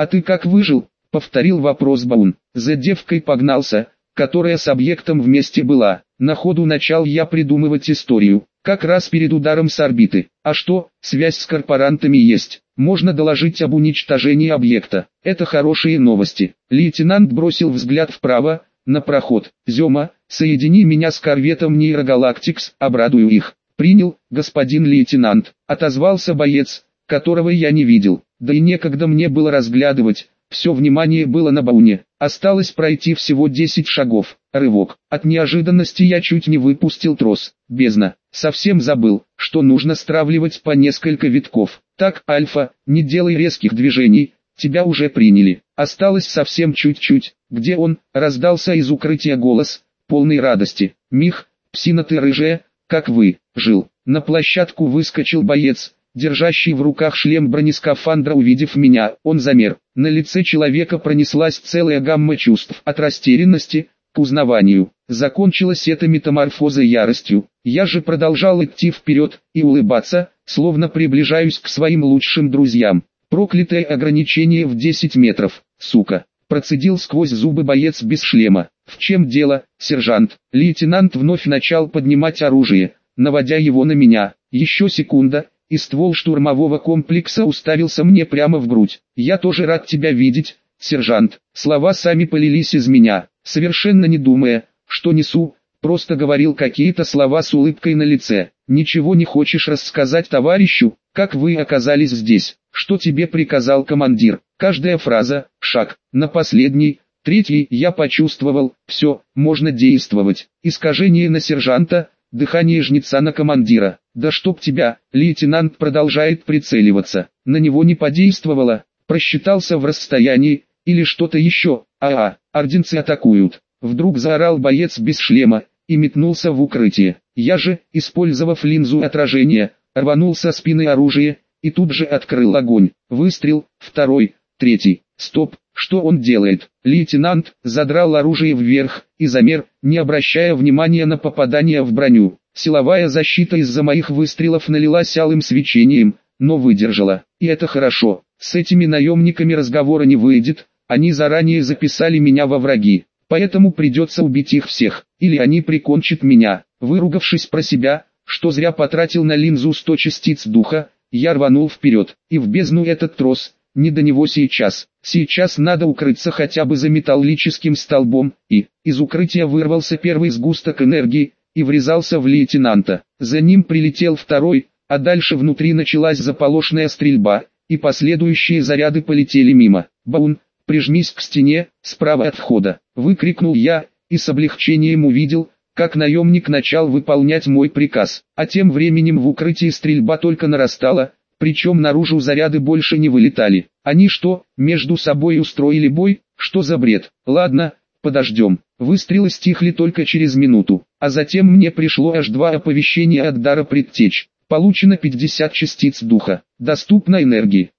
«А ты как выжил?» — повторил вопрос Баун. «За девкой погнался, которая с объектом вместе была. На ходу начал я придумывать историю, как раз перед ударом с орбиты. А что, связь с корпорантами есть. Можно доложить об уничтожении объекта. Это хорошие новости». Лейтенант бросил взгляд вправо, на проход. «Зема, соедини меня с корветом Нейрогалактикс, обрадую их». «Принял, господин лейтенант», — отозвался боец, которого я не видел. Да и некогда мне было разглядывать, все внимание было на Бауне. Осталось пройти всего 10 шагов. Рывок. От неожиданности я чуть не выпустил трос. Бездна. Совсем забыл, что нужно стравливать по несколько витков. «Так, Альфа, не делай резких движений, тебя уже приняли. Осталось совсем чуть-чуть». «Где он?» — раздался из укрытия голос, полный радости. «Мих, псина ты рыжая, как вы, жил». На площадку выскочил боец, держащий в руках шлем бронескафандра. Увидев меня, он замер. На лице человека пронеслась целая гамма чувств, от растерянности к узнаванию. Закончилась эта метаморфоза яростью. Я же продолжал идти вперед и улыбаться, словно приближаюсь к своим лучшим друзьям. «Проклятое ограничение в 10 метров, сука!» — процедил сквозь зубы боец без шлема. «В чем дело, сержант?» Лейтенант вновь начал поднимать оружие, наводя его на меня. Еще секунда, и ствол штурмового комплекса уставился мне прямо в грудь. «Я тоже рад тебя видеть, сержант». Слова сами полились из меня, совершенно не думая, что несу, просто говорил какие-то слова с улыбкой на лице. «Ничего не хочешь рассказать товарищу, как вы оказались здесь? Что тебе приказал командир?» Каждая фраза — шаг. На последний, третий я почувствовал, все, можно действовать. Искажение на сержанта, дыхание жнеца на командира. «Да чтоб тебя!» Лейтенант продолжает прицеливаться. На него не подействовало, просчитался в расстоянии, или что-то еще. Орденцы атакуют. Вдруг заорал боец без шлема, и метнулся в укрытие. Я же, использовав линзу отражения, рванул со спины оружие, и тут же открыл огонь. Выстрел, второй, третий. Стоп, что он делает? Лейтенант задрал оружие вверх и замер, не обращая внимания на попадание в броню. Силовая защита из-за моих выстрелов налилась алым свечением, но выдержала. И это хорошо. С этими наемниками разговора не выйдет, они заранее записали меня во враги. Поэтому придется убить их всех, или они прикончат меня. Выругавшись про себя, что зря потратил на линзу 100 частиц духа, я рванул вперед, и в бездну этот трос, не до него сейчас. Сейчас надо укрыться хотя бы за металлическим столбом, и из укрытия вырвался первый сгусток энергии, и врезался в лейтенанта. За ним прилетел второй, а дальше внутри началась заполошная стрельба, и последующие заряды полетели мимо. «Баун, прижмись к стене, справа от входа!» — выкрикнул я, и с облегчением увидел, как наемник начал выполнять мой приказ. А тем временем в укрытии стрельба только нарастала, причем наружу заряды больше не вылетали. Они что, между собой устроили бой? Что за бред? Ладно, подождем. Выстрелы стихли только через минуту, а затем мне пришло аж 2 оповещения от дара предтеч. Получено 50 частиц духа. Доступна энергии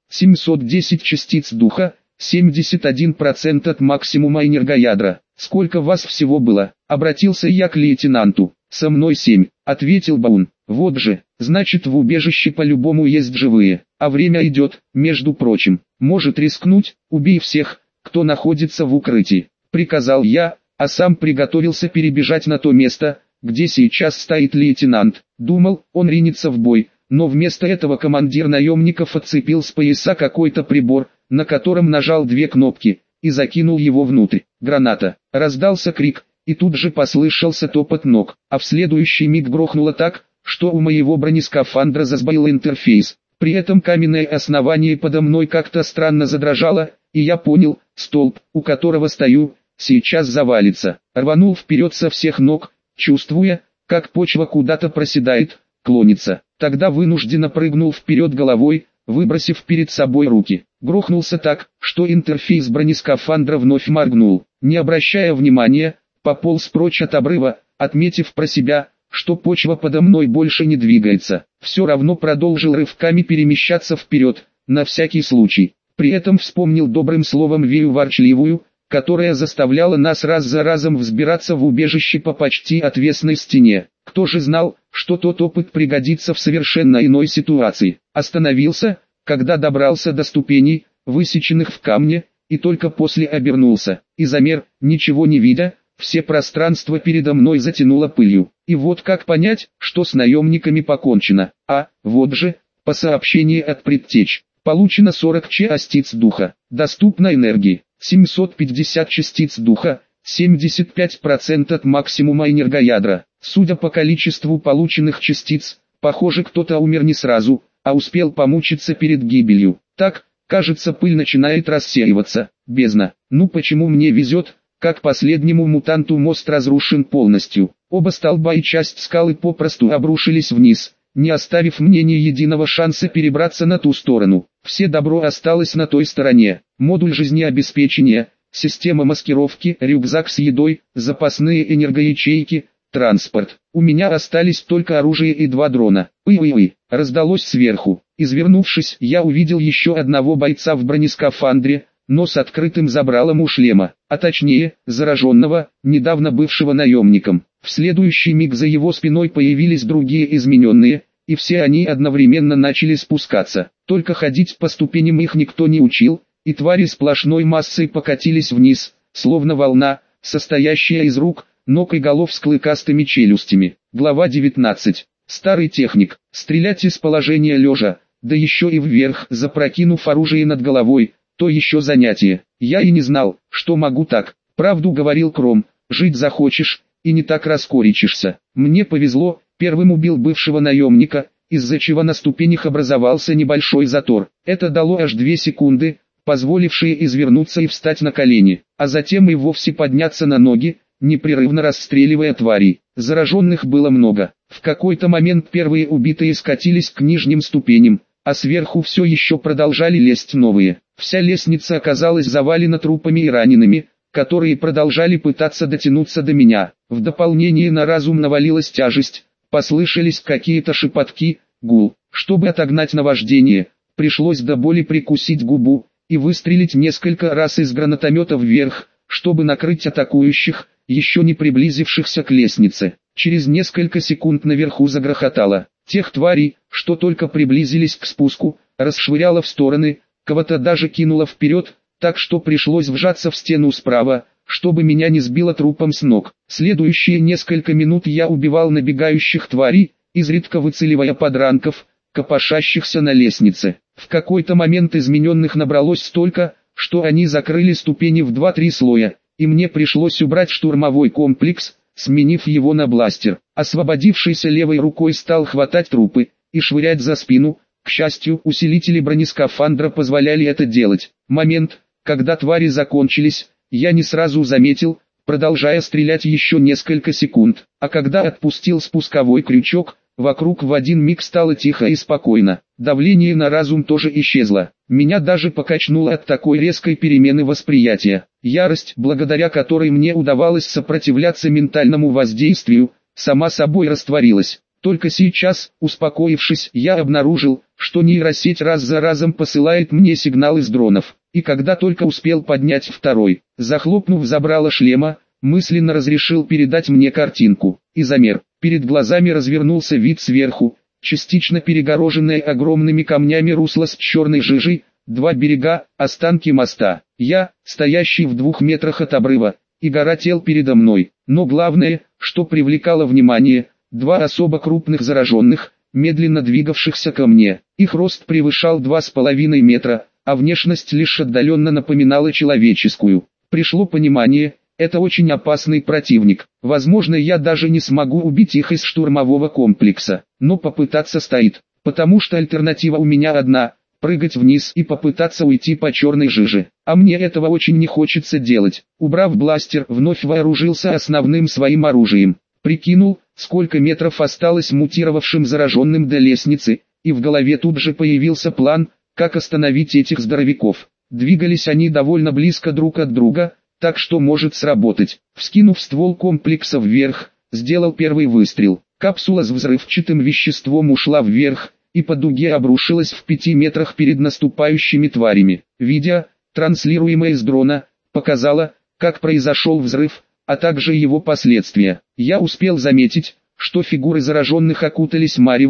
710 частиц духа, 71% от максимума энергоядра. «Сколько вас всего было?» — обратился я к лейтенанту. «Со мной 7», — ответил Баун. «Вот же, значит в убежище по-любому есть живые, а время идет, между прочим. Может рискнуть, убей всех, кто находится в укрытии», — приказал я, а сам приготовился перебежать на то место, где сейчас стоит лейтенант. Думал, он ринется в бой, но вместо этого командир наемников отцепил с пояса какой-то прибор, на котором нажал 2 кнопки, и закинул его внутрь. Граната. Раздался крик, и тут же послышался топот ног, а в следующий миг грохнуло так, что у моего бронескафандра засбоил интерфейс. При этом каменное основание подо мной как-то странно задрожало, и я понял, столб, у которого стою, сейчас завалится. Рванул вперед со всех ног, чувствуя, как почва куда-то проседает, клонится. Тогда вынужденно прыгнул вперед головой, выбросив перед собой руки. Грохнулся так, что интерфейс бронескафандра вновь моргнул. Не обращая внимания, пополз прочь от обрыва, отметив про себя, что почва подо мной больше не двигается. Все равно продолжил рывками перемещаться вперед, на всякий случай. При этом вспомнил добрым словом Вею ворчливую, которая заставляла нас раз за разом взбираться в убежище по почти отвесной стене. Кто же знал, что тот опыт пригодится в совершенно иной ситуации. Остановился, когда добрался до ступеней, высеченных в камне, и только после обернулся, и замер, ничего не видя, все пространство передо мной затянуло пылью. И вот как понять, что с наемниками покончено? Вот же, по сообщению от предтеч, получено 40 частиц духа, доступно энергии, 750 частиц духа, 75% от максимума энергоядра. Судя по количеству полученных частиц, похоже, кто-то умер не сразу, а успел помучиться перед гибелью. Так, кажется, пыль начинает рассеиваться. Бездна. Ну почему мне везет, как последнему мутанту мост разрушен полностью. Оба столба и часть скалы попросту обрушились вниз, не оставив мне ни единого шанса перебраться на ту сторону. Все добро осталось на той стороне. Модуль жизнеобеспечения, система маскировки, рюкзак с едой, запасные энергоячейки, транспорт. У меня остались только оружие и 2 дрона. Уи-уи-уи, раздалось сверху. Извернувшись, я увидел еще одного бойца в бронескафандре, но с открытым забралом у шлема, а точнее, зараженного, недавно бывшего наемником. В следующий миг за его спиной появились другие измененные, и все они одновременно начали спускаться. Только ходить по ступеням их никто не учил, и твари сплошной массой покатились вниз, словно волна, состоящая из рук, ног и голов с клыкастыми челюстями. Глава 19. Старый техник. Стрелять из положения лежа, да еще и вверх, запрокинув оружие над головой, то еще занятие. Я и не знал, что могу так. Правду говорил Кром, жить захочешь, и не так раскоричишься. Мне повезло, первым убил бывшего наемника, из-за чего на ступенях образовался небольшой затор. Это дало аж 2 секунды, позволившие извернуться и встать на колени, а затем и вовсе подняться на ноги, непрерывно расстреливая тварей. Зараженных было много. В какой-то момент первые убитые скатились к нижним ступеням, а сверху все еще продолжали лезть новые. Вся лестница оказалась завалена трупами и ранеными, которые продолжали пытаться дотянуться до меня. В дополнение на разум навалилась тяжесть, послышались какие-то шепотки, гул. Чтобы отогнать наваждение, пришлось до боли прикусить губу и выстрелить несколько раз из гранатомета вверх, чтобы накрыть атакующих, еще не приблизившихся к лестнице. Через несколько секунд наверху загрохотало. Тех тварей, что только приблизились к спуску, расшвыряло в стороны, кого-то даже кинуло вперед, так что пришлось вжаться в стену справа, чтобы меня не сбило трупом с ног. Следующие несколько минут я убивал набегающих тварей, изредка выцеливая подранков, копошащихся на лестнице. В какой-то момент измененных набралось столько, что они закрыли ступени в 2-3 слоя, и мне пришлось убрать штурмовой комплекс, сменив его на бластер. Освободившийся левой рукой стал хватать трупы и швырять за спину. К счастью, усилители бронескафандра позволяли это делать. Момент, когда твари закончились, я не сразу заметил, продолжая стрелять еще несколько секунд, а когда отпустил спусковой крючок, вокруг в один миг стало тихо и спокойно. Давление на разум тоже исчезло. Меня даже покачнуло от такой резкой перемены восприятия. Ярость, благодаря которой мне удавалось сопротивляться ментальному воздействию, сама собой растворилась. Только сейчас, успокоившись, я обнаружил, что нейросеть раз за разом посылает мне сигнал из дронов. И когда только успел поднять второй, захлопнув забрало шлема, мысленно разрешил передать мне картинку. И замер. Перед глазами развернулся вид сверху, частично перегороженное огромными камнями русло с черной жижей, 2 берега, останки моста. Я, стоящий в 2 метрах от обрыва, и гора тел передо мной. Но главное, что привлекало внимание, 2 особо крупных зараженных, медленно двигавшихся ко мне. Их рост превышал 2,5 метра, а внешность лишь отдаленно напоминала человеческую. Пришло понимание, это очень опасный противник. Возможно, я даже не смогу убить их из штурмового комплекса, но попытаться стоит, потому что альтернатива у меня одна – прыгать вниз и попытаться уйти по черной жиже. А мне этого очень не хочется делать. Убрав бластер, вновь вооружился основным своим оружием. Прикинул, сколько метров осталось мутировавшим зараженным до лестницы, и в голове тут же появился план, как остановить этих здоровяков. Двигались они довольно близко друг от друга, так что может сработать. Вскинув ствол комплекса вверх, сделал первый выстрел. Капсула с взрывчатым веществом ушла вверх, и по дуге обрушилась в 5 метрах перед наступающими тварями. Видео, транслируемое с дрона, показало, как произошел взрыв, а также его последствия. Я успел заметить, что фигуры зараженных окутались маревом,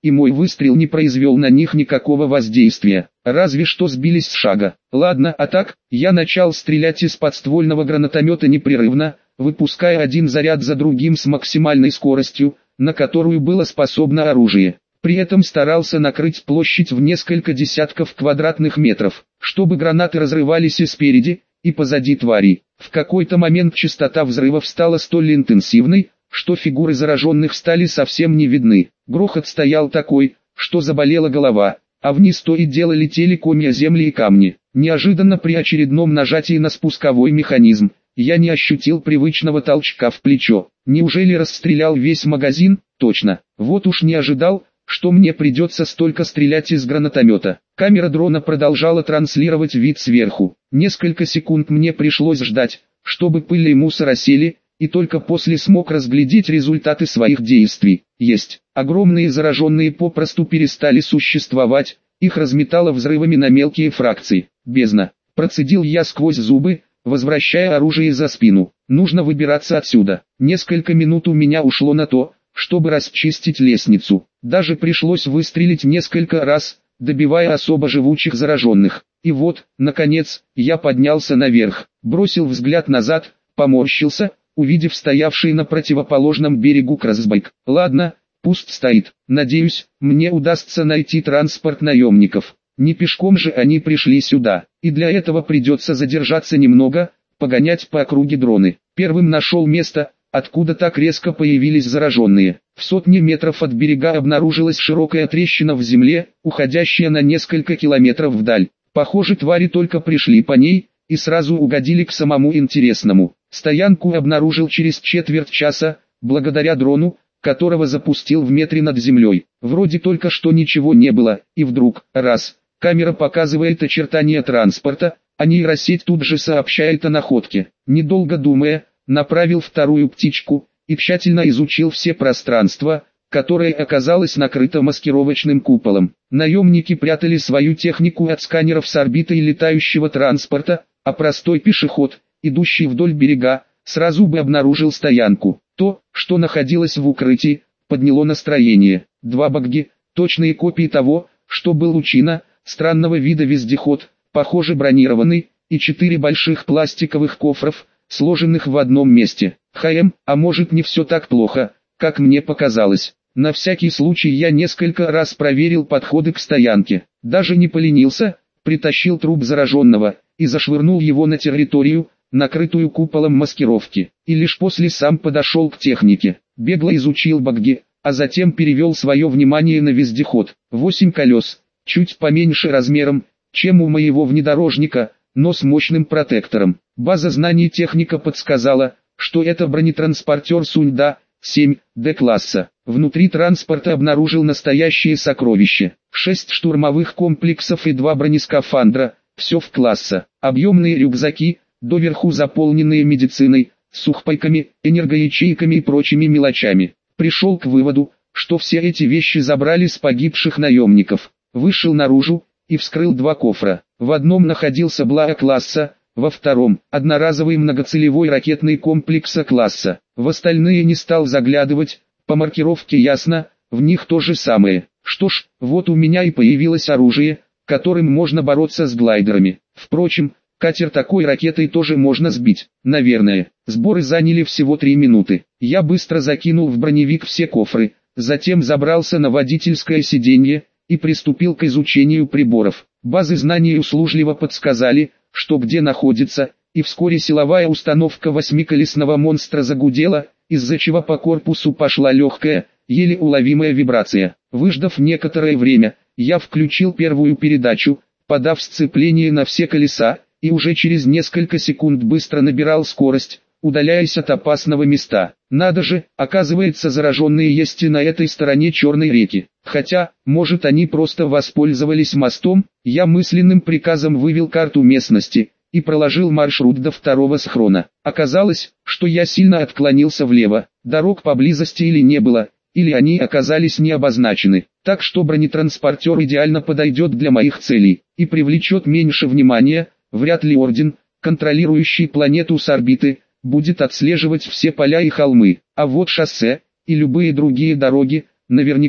и мой выстрел не произвел на них никакого воздействия, разве что сбились с шага. Ладно, а так, я начал стрелять из подствольного гранатомета непрерывно, выпуская один заряд за другим с максимальной скоростью, на которую было способно оружие. При этом старался накрыть площадь в несколько десятков квадратных метров, чтобы гранаты разрывались и спереди, и позади тварей. В какой-то момент частота взрывов стала столь интенсивной, что фигуры зараженных стали совсем не видны. Грохот стоял такой, что заболела голова, а вниз то и дело летели комья земли и камни. Неожиданно при очередном нажатии на спусковой механизм, я не ощутил привычного толчка в плечо. Неужели расстрелял весь магазин? Точно. Вот уж не ожидал, что мне придется столько стрелять из гранатомета. Камера дрона продолжала транслировать вид сверху. Несколько секунд мне пришлось ждать, чтобы пыль и мусор осели, и только после смог разглядеть результаты своих действий. Есть. Огромные зараженные попросту перестали существовать, их разметало взрывами на мелкие фракции. Бездна. Процедил я сквозь зубы, возвращая оружие за спину. Нужно выбираться отсюда. Несколько минут у меня ушло на то, чтобы расчистить лестницу. Даже пришлось выстрелить несколько раз, добивая особо живучих зараженных. И вот, наконец, я поднялся наверх, бросил взгляд назад, поморщился, увидев стоявший на противоположном берегу кроссбайк. Ладно, пусть стоит. Надеюсь, мне удастся найти транспорт наемников. Не пешком же они пришли сюда, и для этого придется задержаться немного, погонять по округе дроны. Первым нашел место, откуда так резко появились зараженные. В сотне метров от берега обнаружилась широкая трещина в земле, уходящая на несколько километров вдаль. Похоже, твари только пришли по ней, и сразу угодили к самому интересному. Стоянку обнаружил через четверть часа, благодаря дрону, которого запустил в метре над землей. Вроде только что ничего не было, и вдруг, раз, камера показывает очертания транспорта, а нейросеть тут же сообщает о находке. Недолго думая, направил вторую птичку, и тщательно изучил все пространство, которое оказалось накрыто маскировочным куполом. Наемники прятали свою технику от сканеров с орбиты и летающего транспорта, а простой пешеход, идущий вдоль берега, сразу бы обнаружил стоянку. То, что находилось в укрытии, подняло настроение. Два багги, точные копии того, что был у Чина, странного вида вездеход, похоже бронированный, и 4 больших пластиковых кофров, сложенных в одном месте. А может не все так плохо, как мне показалось. На всякий случай я несколько раз проверил подходы к стоянке. Даже не поленился, притащил труп зараженного, и зашвырнул его на территорию, накрытую куполом маскировки. И лишь после сам подошел к технике. Бегло изучил багги, а затем перевел свое внимание на вездеход. 8 колес, чуть поменьше размером, чем у моего внедорожника, но с мощным протектором. База знаний техника подсказала, что это бронетранспортер Суньда, 7, Д-класса. Внутри транспорта обнаружил настоящее сокровище. 6 штурмовых комплексов и 2 бронескафандра, все в класса. Объемные рюкзаки, доверху заполненные медициной, сухпайками, энергоячейками и прочими мелочами. Пришел к выводу, что все эти вещи забрали с погибших наемников. Вышел наружу и вскрыл 2 кофра. В одном находился БЛА-класса, во втором – одноразовый многоцелевой ракетный комплекс А-класса. В остальные не стал заглядывать, по маркировке ясно, в них то же самое. Что ж, вот у меня и появилось оружие, которым можно бороться с глайдерами. Впрочем, катер такой ракетой тоже можно сбить, наверное. Сборы заняли всего 3 минуты. Я быстро закинул в броневик все кофры, затем забрался на водительское сиденье и приступил к изучению приборов. Базы знаний услужливо подсказали, что где находится, и вскоре силовая установка 8-колесного монстра загудела, из-за чего по корпусу пошла легкая, еле уловимая вибрация. Выждав некоторое время, я включил первую передачу, подав сцепление на все колеса, и уже через несколько секунд быстро набирал скорость, удаляясь от опасного места. Надо же, оказывается, зараженные есть и на этой стороне Черной реки. Хотя, может, они просто воспользовались мостом. Я мысленным приказом вывел карту местности и проложил маршрут до второго схрона. Оказалось, что я сильно отклонился влево, дорог поблизости или не было, или они оказались не обозначены. Так что бронетранспортер идеально подойдет для моих целей и привлечет меньше внимания. Вряд ли Орден, контролирующий планету с орбиты, будет отслеживать все поля и холмы, а вот шоссе и любые другие дороги, наверняка.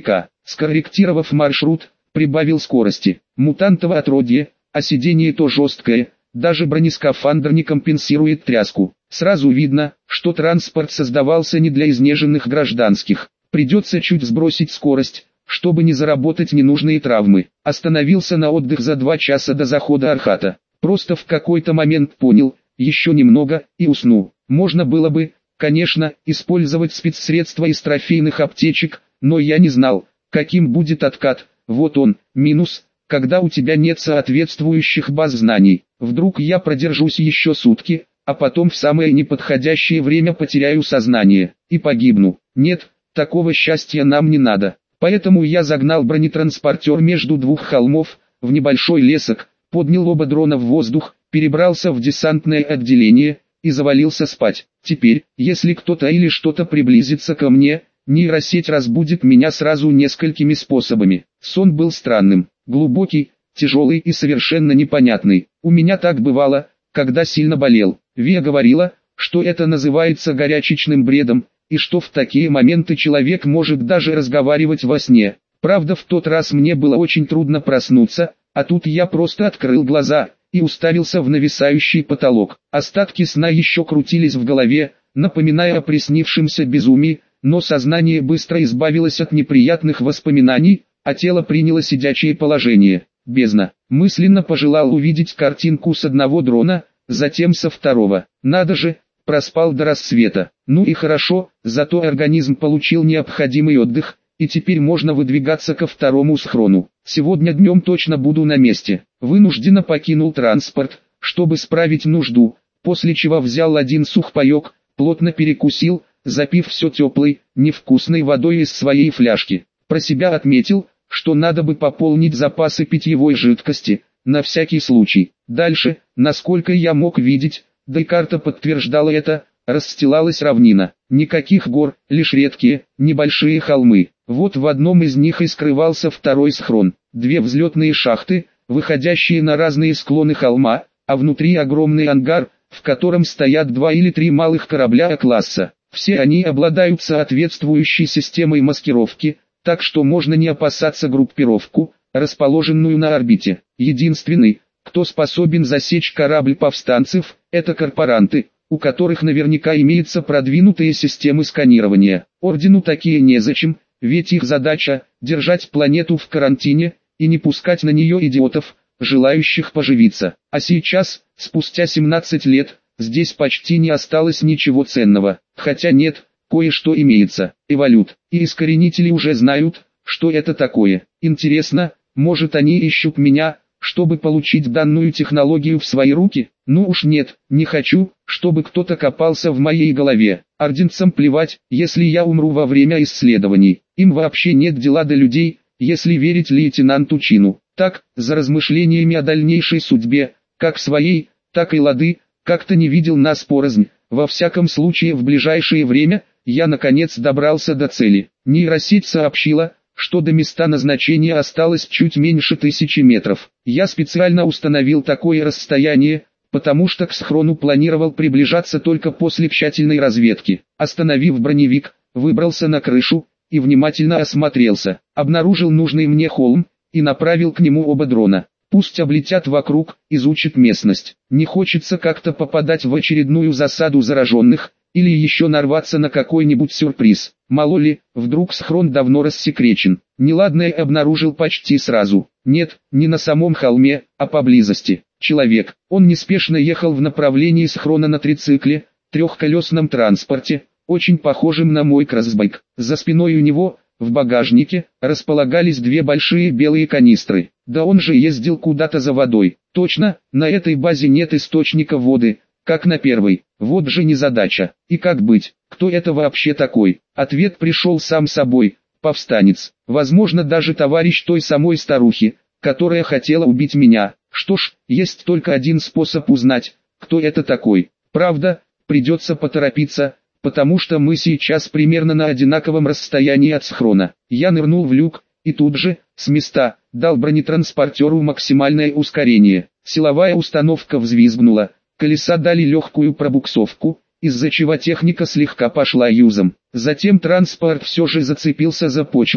Скорректировав маршрут, прибавил скорости. Мутантово отродье, а сиденье то жесткое, даже бронескафандр не компенсирует тряску. Сразу видно, что транспорт создавался не для изнеженных гражданских. Придется чуть сбросить скорость, чтобы не заработать ненужные травмы. Остановился на отдых за 2 часа до захода Архата. Просто в какой-то момент понял, еще немного, и усну. Можно было бы, конечно, использовать спецсредства из трофейных аптечек, но я не знал, каким будет откат. Вот он, минус, когда у тебя нет соответствующих баз знаний. Вдруг я продержусь еще сутки, а потом в самое неподходящее время потеряю сознание и погибну. Нет, такого счастья нам не надо. Поэтому я загнал бронетранспортер между 2 холмов, в небольшой лесок, поднял оба дрона в воздух, перебрался в десантное отделение и завалился спать. Теперь, если кто-то или что-то приблизится ко мне, нейросеть разбудит меня сразу несколькими способами. Сон был странным, глубокий, тяжелый и совершенно непонятный. У меня так бывало, когда сильно болел. Вия говорила, что это называется горячечным бредом, и что в такие моменты человек может даже разговаривать во сне. Правда, в тот раз мне было очень трудно проснуться, а тут я просто открыл глаза и уставился в нависающий потолок. Остатки сна еще крутились в голове, напоминая о приснившемся безумии, но сознание быстро избавилось от неприятных воспоминаний, а тело приняло сидячее положение. Бездна. Мысленно пожелал увидеть картинку с одного дрона, затем со второго. Надо же, проспал до рассвета. Ну и хорошо, зато организм получил необходимый отдых, и теперь можно выдвигаться ко второму схрону. Сегодня днем точно буду на месте. Вынужденно покинул транспорт, чтобы справить нужду, после чего взял один сухпайок, плотно перекусил, запив все теплой, невкусной водой из своей фляжки. Про себя отметил, что надо бы пополнить запасы питьевой жидкости, на всякий случай. Дальше, насколько я мог видеть, да и карта подтверждала это, расстилалась равнина. Никаких гор, лишь редкие, небольшие холмы. Вот в одном из них и скрывался второй схрон. 2 взлетные шахты, выходящие на разные склоны холма, а внутри огромный ангар, в котором стоят 2 или 3 малых корабля А-класса. Все они обладают соответствующей системой маскировки, так что можно не опасаться группировку, расположенную на орбите. Единственный, кто способен засечь корабль повстанцев, это корпоранты, у которых наверняка имеются продвинутые системы сканирования. Ордену такие незачем, ведь их задача – держать планету в карантине и не пускать на нее идиотов, желающих поживиться. А сейчас, спустя 17 лет, здесь почти не осталось ничего ценного. Хотя нет, кое-что имеется. Эволют и искоренители уже знают, что это такое. Интересно, может они ищут меня, чтобы получить данную технологию в свои руки? Ну уж нет, не хочу, чтобы кто-то копался в моей голове. Орденцам плевать, если я умру во время исследований. Им вообще нет дела до людей, если верить лейтенанту Чину. Так, за размышлениями о дальнейшей судьбе, как своей, так и Лады, как-то не видел нас порознь. Во всяком случае в ближайшее время, я наконец добрался до цели. Нейросеть сообщила, что до места назначения осталось чуть меньше 1000 метров. Я специально установил такое расстояние, потому что к схрону планировал приближаться только после тщательной разведки. Остановив броневик, выбрался на крышу и внимательно осмотрелся. Обнаружил нужный мне холм и направил к нему оба дрона. Пусть облетят вокруг, изучат местность. Не хочется как-то попадать в очередную засаду зараженных, или еще нарваться на какой-нибудь сюрприз. Мало ли, вдруг схрон давно рассекречен. Неладное обнаружил почти сразу. Нет, не на самом холме, а поблизости. Человек. Он неспешно ехал в направлении схрона на трицикле, трехколесном транспорте, очень похожем на мой кроссбайк. За спиной у него, в багажнике, располагались 2 большие белые канистры. Да он же ездил куда-то за водой. Точно, на этой базе нет источника воды, как на первой. Вот же незадача. И как быть? Кто это вообще такой? Ответ пришел сам собой. Повстанец. Возможно, даже товарищ той самой старухи, которая хотела убить меня. Что ж, есть только один способ узнать, кто это такой. Правда, придется поторопиться, потому что мы сейчас примерно на одинаковом расстоянии от схрона. Я нырнул в люк, и тут же, с места, дал бронетранспортеру максимальное ускорение. Силовая установка взвизгнула, колеса дали легкую пробуксовку, из-за чего техника слегка пошла юзом. Затем транспорт все же зацепился за почву,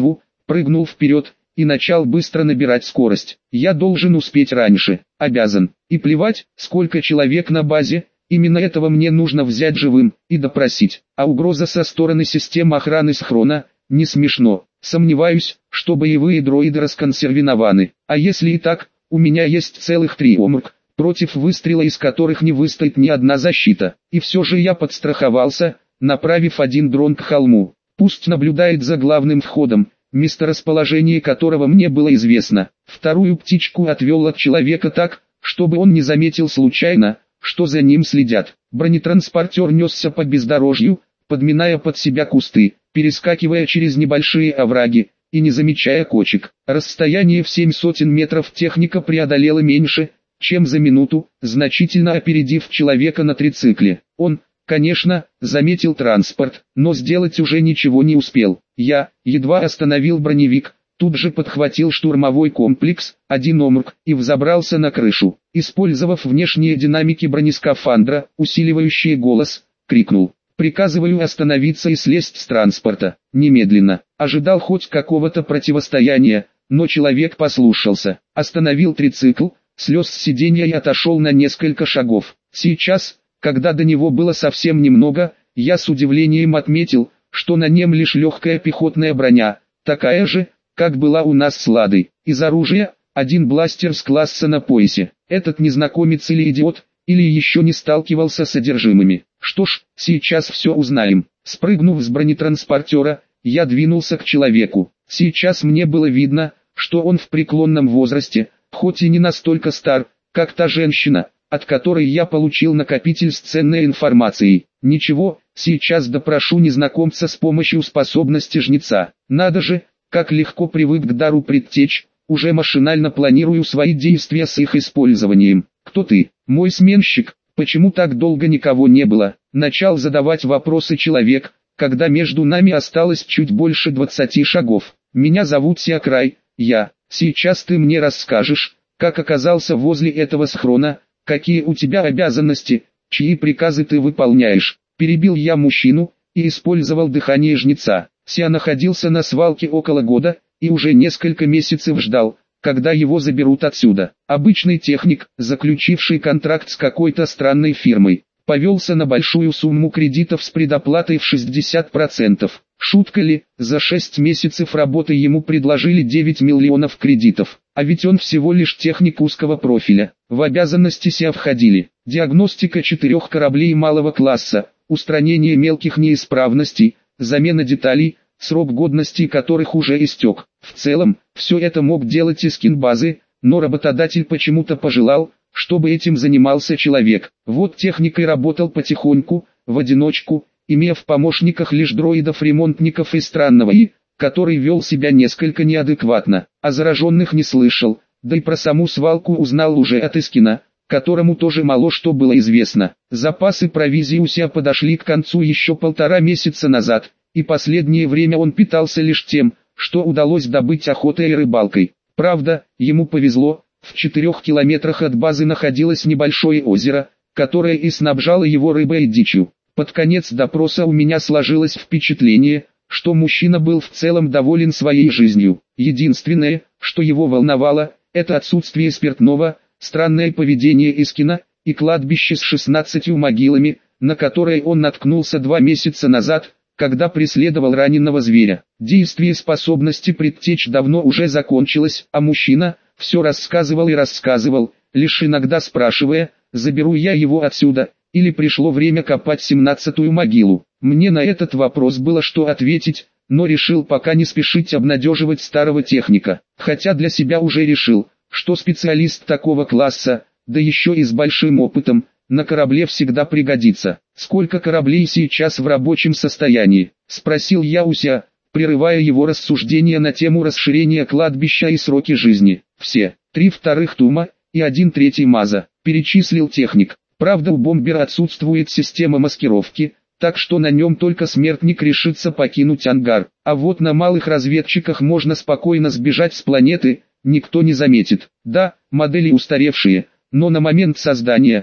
прыгнул вперед и начал быстро набирать скорость. Я должен успеть раньше, обязан. И плевать, сколько человек на базе, именно этого мне нужно взять живым и допросить. А угроза со стороны систем охраны схрона, не смешно. Сомневаюсь, что боевые дроиды расконсервированы. А если и так, у меня есть целых 3 омрк, против выстрела из которых не выстоит ни одна защита. И все же я подстраховался, направив один дрон к холму. Пусть наблюдает за главным входом, месторасположение которого мне было известно. Вторую птичку отвел от человека так, чтобы он не заметил случайно, что за ним следят. Бронетранспортер несся по бездорожью, подминая под себя кусты, перескакивая через небольшие овраги и не замечая кочек. Расстояние в 700 метров техника преодолела меньше, чем за минуту, значительно опередив человека на трицикле. Он, конечно, заметил транспорт, но сделать уже ничего не успел. Я едва остановил броневик, тут же подхватил штурмовой комплекс, 1 омрк, и взобрался на крышу. Использовав внешние динамики бронескафандра, усиливающие голос, крикнул: «Приказываю остановиться и слезть с транспорта, немедленно». Ожидал хоть какого-то противостояния, но человек послушался, остановил трицикл, слез с сиденья и отошел на несколько шагов. Сейчас, когда до него было совсем немного, я с удивлением отметил, что на нем лишь легкая пехотная броня, такая же, как была у нас с Ладой. Из оружия, 1 бластер с класса на поясе. Этот незнакомец или идиот, или еще не сталкивался с содержимыми. Что ж, сейчас все узнаем. Спрыгнув с бронетранспортера, я двинулся к человеку. Сейчас мне было видно, что он в преклонном возрасте, хоть и не настолько стар, как та женщина, от которой я получил накопитель с ценной информацией. Ничего, сейчас допрошу незнакомца с помощью способности жнеца. Надо же, как легко привык к дару предтеч, уже машинально планирую свои действия с их использованием. Кто ты? Мой сменщик. Почему так долго никого не было? Начал задавать вопросы человек, когда между нами осталось чуть больше 20 шагов. Меня зовут Сиакрай, Сейчас ты мне расскажешь, как оказался возле этого схрона, какие у тебя обязанности, чьи приказы ты выполняешь. Перебил я мужчину и использовал дыхание жнеца. Ся находился на свалке около года и уже несколько месяцев ждал, когда его заберут отсюда. Обычный техник, заключивший контракт с какой-то странной фирмой, повелся на большую сумму кредитов с предоплатой в 60%. Шутка ли, за 6 месяцев работы ему предложили 9 миллионов кредитов. А ведь он всего лишь техник узкого профиля. В обязанности Ся входили диагностика 4 кораблей малого класса, устранение мелких неисправностей, замена деталей, срок годности которых уже истек. В целом, все это мог делать и скин-базы, но работодатель почему-то пожелал, чтобы этим занимался человек. Вот техник и работал потихоньку, в одиночку, имея в помощниках лишь дроидов-ремонтников и странного И, который вел себя несколько неадекватно, а зараженных не слышал, да и про саму свалку узнал уже от Искина, которому тоже мало что было известно. Запасы провизии у Ся подошли к концу еще 1,5 месяца назад, и последнее время он питался лишь тем, что удалось добыть охотой и рыбалкой. Правда, ему повезло, в 4 километрах от базы находилось небольшое озеро, которое и снабжало его рыбой и дичью. Под конец допроса у меня сложилось впечатление, что мужчина был в целом доволен своей жизнью. Единственное, что его волновало, это отсутствие спиртного, странное поведение Искина и кладбище с 16 могилами, на которое он наткнулся 2 месяца назад, когда преследовал раненого зверя. Действие способности предтеч давно уже закончилось, а мужчина все рассказывал и рассказывал, лишь иногда спрашивая, заберу я его отсюда, или пришло время копать 17-ю могилу. Мне на этот вопрос было что ответить, но решил пока не спешить обнадеживать старого техника, хотя для себя уже решил, что специалист такого класса, да еще и с большим опытом, на корабле всегда пригодится. «Сколько кораблей сейчас в рабочем состоянии?» – спросил я у Ся, прерывая его рассуждения на тему расширения кладбища и сроки жизни. «Все, 3/2 Тума и 1/3 Маза», – перечислил техник. «Правда, у бомбера отсутствует система маскировки, так что на нем только смертник решится покинуть ангар. А вот на малых разведчиках можно спокойно сбежать с планеты, никто не заметит. Да, модели устаревшие, но на момент создания,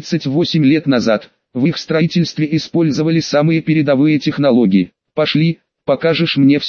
38 лет назад, в их строительстве использовали самые передовые технологии. Пошли, покажешь мне все».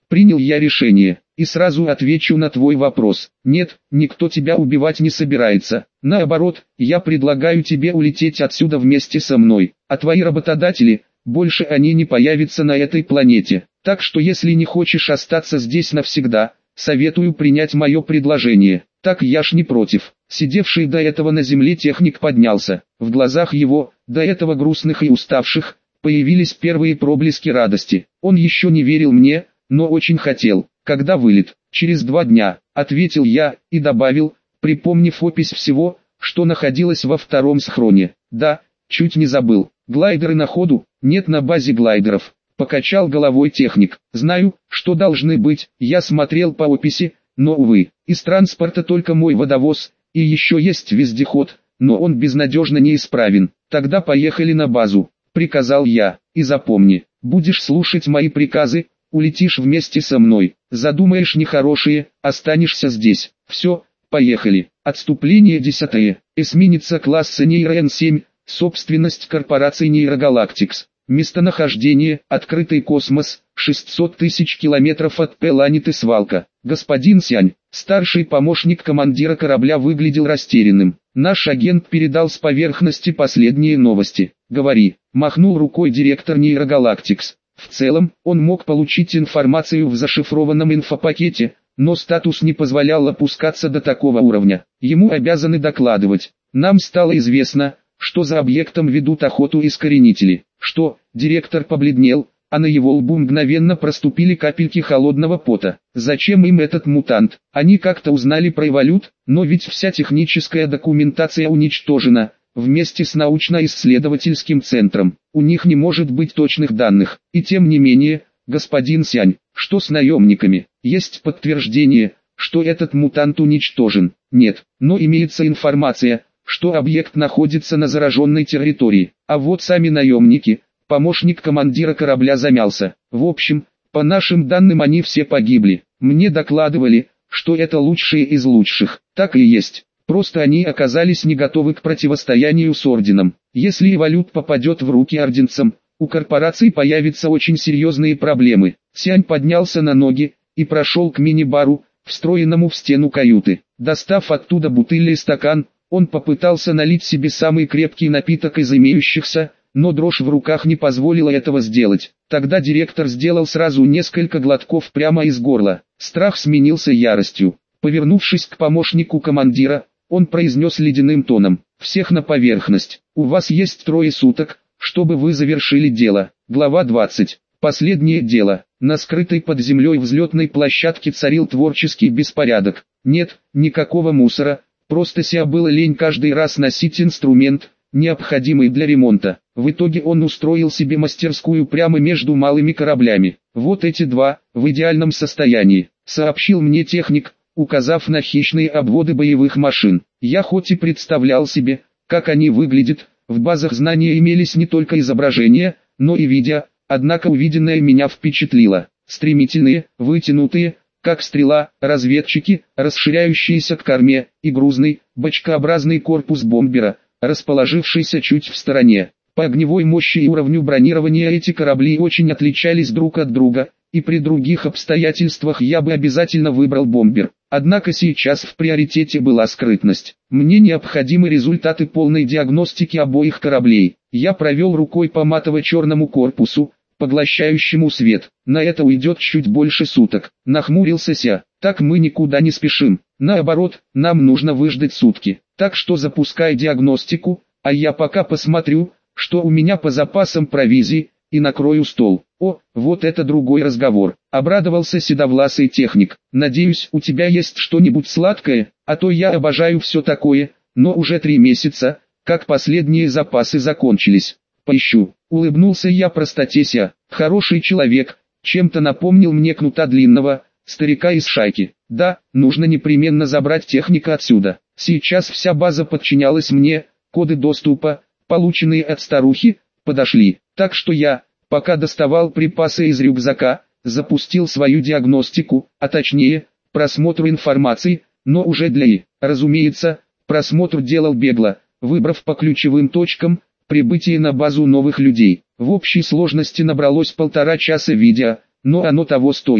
Принял я решение, и сразу отвечу на твой вопрос. Нет, никто тебя убивать не собирается. Наоборот, я предлагаю тебе улететь отсюда вместе со мной, а твои работодатели, больше они не появятся на этой планете. Так что если не хочешь остаться здесь навсегда, советую принять мое предложение. Так я ж не против. Сидевший до этого на земле техник поднялся. В глазах его, до этого грустных и уставших, появились первые проблески радости. Он еще не верил мне, но очень хотел. Когда вылет? Через 2 дня, ответил я, и добавил, припомнив опись всего, что находилось во втором схроне. Да, чуть не забыл. Глайдеры на ходу? Нет на базе глайдеров. Покачал головой техник. Знаю, что должны быть, я смотрел по описи, но увы, из транспорта только мой водовоз, и еще есть вездеход, но он безнадежно неисправен. Тогда поехали на базу, приказал я, и запомни, будешь слушать мои приказы, улетишь вместе со мной, задумаешь нехорошее, останешься здесь. Все, поехали. Отступление 10. Эсминница класса Нейро-Н7, собственность корпорации Нейрогалактикс. Местонахождение, открытый космос, 600 тысяч километров от планеты Свалка. Господин Сянь, старший помощник командира корабля, выглядел растерянным. Наш агент передал с поверхности последние новости. Говори, махнул рукой директор Нейрогалактикс. В целом, он мог получить информацию в зашифрованном инфопакете, но статус не позволял опускаться до такого уровня. Ему обязаны докладывать. Нам стало известно, что за объектом ведут охоту искоренители. Что, директор побледнел, а на его лбу мгновенно проступили капельки холодного пота. Зачем им этот мутант? Они как-то узнали про эволют, но ведь вся техническая документация уничтожена, вместе с научно-исследовательским центром. У них не может быть точных данных. И тем не менее, господин Сянь, что с наемниками? Есть подтверждение, что этот мутант уничтожен? Нет, но имеется информация, что объект находится на зараженной территории. А вот сами наемники, помощник командира корабля замялся. В общем, по нашим данным они все погибли. Мне докладывали, что это лучшие из лучших. Так и есть. Просто они оказались не готовы к противостоянию с Орденом. Если эволют попадет в руки орденцам, у корпорации появятся очень серьезные проблемы. Сянь поднялся на ноги и прошел к мини-бару, встроенному в стену каюты. Достав оттуда бутыль и стакан, он попытался налить себе самый крепкий напиток из имеющихся, но дрожь в руках не позволила этого сделать. Тогда директор сделал сразу несколько глотков прямо из горла. Страх сменился яростью. Повернувшись к помощнику командира, он произнес ледяным тоном: «Всех на поверхность. У вас есть 3 суток, чтобы вы завершили дело». Глава 20. Последнее дело. На скрытой под землей взлетной площадке царил творческий беспорядок. Нет, никакого мусора. Просто Ся было лень каждый раз носить инструмент, необходимый для ремонта. В итоге он устроил себе мастерскую прямо между малыми кораблями. «Вот эти 2, в идеальном состоянии», сообщил мне техник, указав на хищные обводы боевых машин. Я хоть и представлял себе, как они выглядят, в базах знаний имелись не только изображения, но и видео, однако увиденное меня впечатлило. Стремительные, вытянутые, как стрела, разведчики, расширяющиеся к корме, и грузный, бочкообразный корпус бомбера, расположившийся чуть в стороне. По огневой мощи и уровню бронирования эти корабли очень отличались друг от друга, и при других обстоятельствах я бы обязательно выбрал бомбер. Однако сейчас в приоритете была скрытность. Мне необходимы результаты полной диагностики обоих кораблей. Я провел рукой по матово-черному корпусу, поглощающему свет. На это уйдет чуть больше суток. Нахмурился Ся. Так мы никуда не спешим. Наоборот, нам нужно выждать сутки. Так что запускай диагностику, а я пока посмотрю, что у меня по запасам провизии, и накрою стол. О, вот это другой разговор. Обрадовался седовласый техник. Надеюсь, у тебя есть что-нибудь сладкое, а то я обожаю все такое, но уже 3 месяца, как последние запасы закончились. Поищу. Улыбнулся я простоте Ся. Хороший человек, чем-то напомнил мне Кнута Длинного, старика из шайки. Да, нужно непременно забрать техника отсюда. Сейчас вся база подчинялась мне, коды доступа, полученные от старухи, подошли. Так что я, пока доставал припасы из рюкзака, запустил свою диагностику, а точнее, просмотр информации, но уже для разумеется, просмотр делал бегло, выбрав по ключевым точкам прибытие на базу новых людей. В общей сложности набралось 1,5 часа видео, но оно того стоило.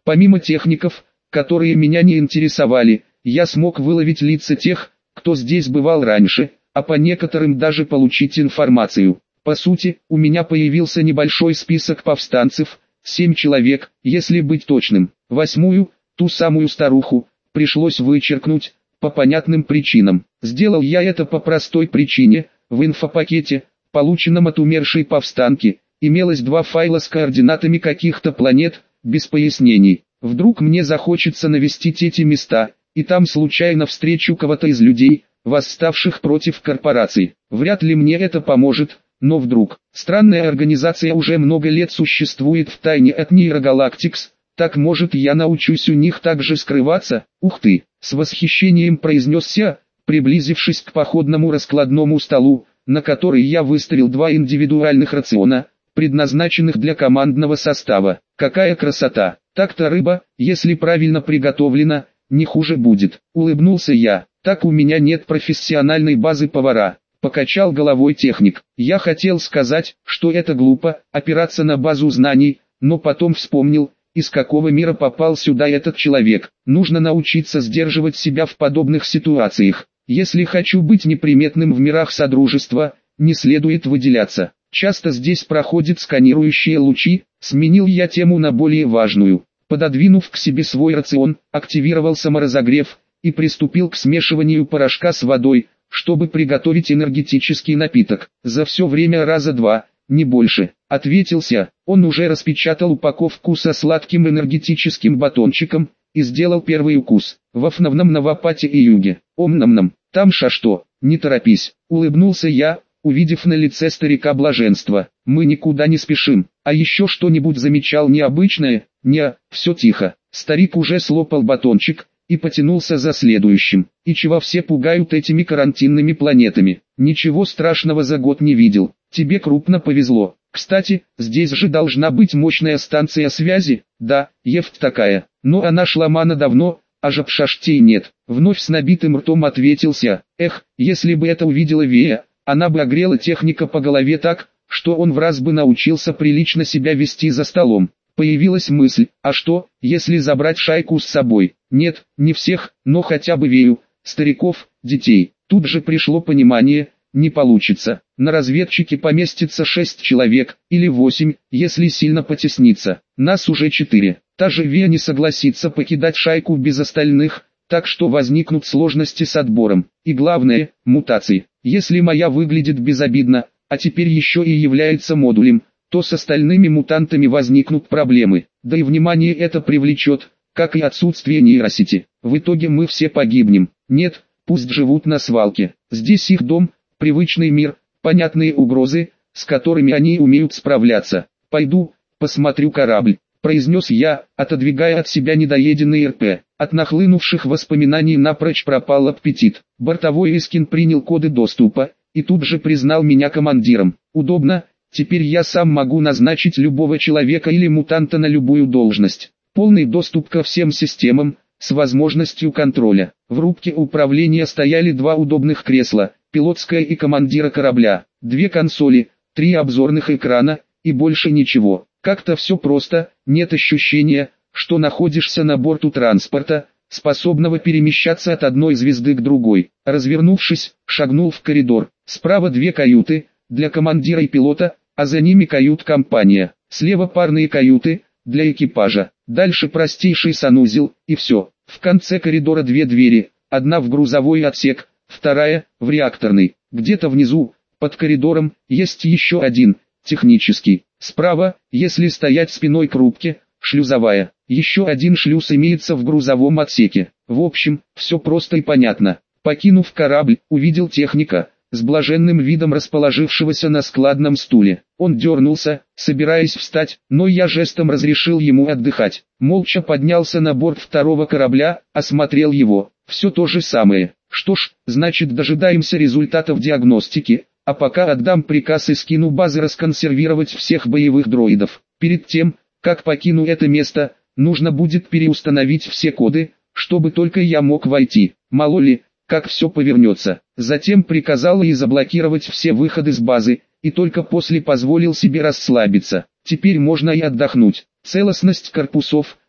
Помимо техников, которые меня не интересовали, я смог выловить лица тех, кто здесь бывал раньше, а по некоторым даже получить информацию. По сути, у меня появился небольшой список повстанцев, 7 человек, если быть точным. 8-ю, ту самую старуху, пришлось вычеркнуть, по понятным причинам. Сделал я это по простой причине: в инфопакете, полученном от умершей повстанки, имелось 2 файла с координатами каких-то планет, без пояснений. Вдруг мне захочется навестить эти места, и там случайно встречу кого-то из людей, восставших против корпораций. Вряд ли мне это поможет, но вдруг. Странная организация уже много лет существует в тайне от Нейрогалактикс, так может я научусь у них также скрываться? Ух ты! С восхищением произнес я, приблизившись к походному раскладному столу, на который я выставил 2 индивидуальных рациона, предназначенных для командного состава. Какая красота! Так-то рыба, если правильно приготовлена, не хуже будет. Улыбнулся я. Так у меня нет профессиональной базы повара. Покачал головой техник. Я хотел сказать, что это глупо, опираться на базу знаний, но потом вспомнил, из какого мира попал сюда этот человек. Нужно научиться сдерживать себя в подобных ситуациях. Если хочу быть неприметным в мирах Содружества, не следует выделяться. Часто здесь проходят сканирующие лучи. Сменил я тему на более важную. Пододвинув к себе свой рацион, активировал саморазогрев и приступил к смешиванию порошка с водой, чтобы приготовить энергетический напиток. За все время раза 2, не больше. Ответился, он уже распечатал упаковку со сладким энергетическим батончиком и сделал первый укус. В основном на вапате и юге. Ом-нам-нам, там что? Не торопись. Улыбнулся я, увидев на лице старика блаженство. Мы никуда не спешим. А еще что-нибудь замечал необычное? Не, все тихо. Старик уже слопал батончик и потянулся за следующим. И чего все пугают этими карантинными планетами? Ничего страшного за год не видел. Тебе крупно повезло. Кстати, здесь же должна быть мощная станция связи. Да, ефт такая. Но она шломана давно, а жабшаштей нет. Вновь с набитым ртом ответился. Эх, если бы это увидела Вея, она бы огрела техника по голове так, что он в раз бы научился прилично себя вести за столом. Появилась мысль, а что, если забрать шайку с собой? Нет, не всех, но хотя бы Вею, стариков, детей. Тут же пришло понимание, не получится. На разведчике поместится 6 человек, или 8, если сильно потесниться. Нас уже 4. Та же Вея не согласится покидать шайку без остальных, так что возникнут сложности с отбором. И главное, мутации. Если моя выглядит безобидно, а теперь еще и является модулем, то с остальными мутантами возникнут проблемы. Да и внимание это привлечет, как и отсутствие нейросети. В итоге мы все погибнем. Нет, пусть живут на свалке. Здесь их дом, привычный мир, понятные угрозы, с которыми они умеют справляться. Пойду, посмотрю корабль, произнес я, отодвигая от себя недоеденный РП. От нахлынувших воспоминаний напрочь пропал аппетит. Бортовой Искин принял коды доступа и тут же признал меня командиром. Удобно. Теперь я сам могу назначить любого человека или мутанта на любую должность. Полный доступ ко всем системам, с возможностью контроля. В рубке управления стояли 2 удобных кресла, пилотское и командира корабля, 2 консоли, 3 обзорных экрана, и больше ничего. Как-то все просто, нет ощущения, что находишься на борту транспорта, способного перемещаться от одной звезды к другой. Развернувшись, шагнул в коридор. Справа 2 каюты, для командира и пилота, а за ними кают-компания. Слева парные каюты, для экипажа. Дальше простейший санузел, и все. В конце коридора 2 двери, одна в грузовой отсек, вторая в реакторный. Где-то внизу, под коридором, есть еще один, технический. Справа, если стоять спиной к рубке, шлюзовая. Еще один шлюз имеется в грузовом отсеке. В общем, все просто и понятно. Покинув корабль, увидел техника, с блаженным видом расположившегося на складном стуле. Он дернулся, собираясь встать, но я жестом разрешил ему отдыхать. Молча поднялся на борт второго корабля, осмотрел его. Все то же самое. Что ж, значит дожидаемся результатов диагностики, а пока отдам приказ и скину базы расконсервировать всех боевых дроидов. Перед тем, как покину это место, нужно будет переустановить все коды, чтобы только я мог войти. Мало ли, как все повернется. Затем приказал и заблокировать все выходы с базы, и только после позволил себе расслабиться. Теперь можно и отдохнуть. Целостность корпусов,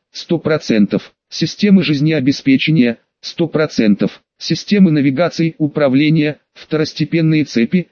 100%, системы жизнеобеспечения, 100%, системы навигации, управления, второстепенные цепи,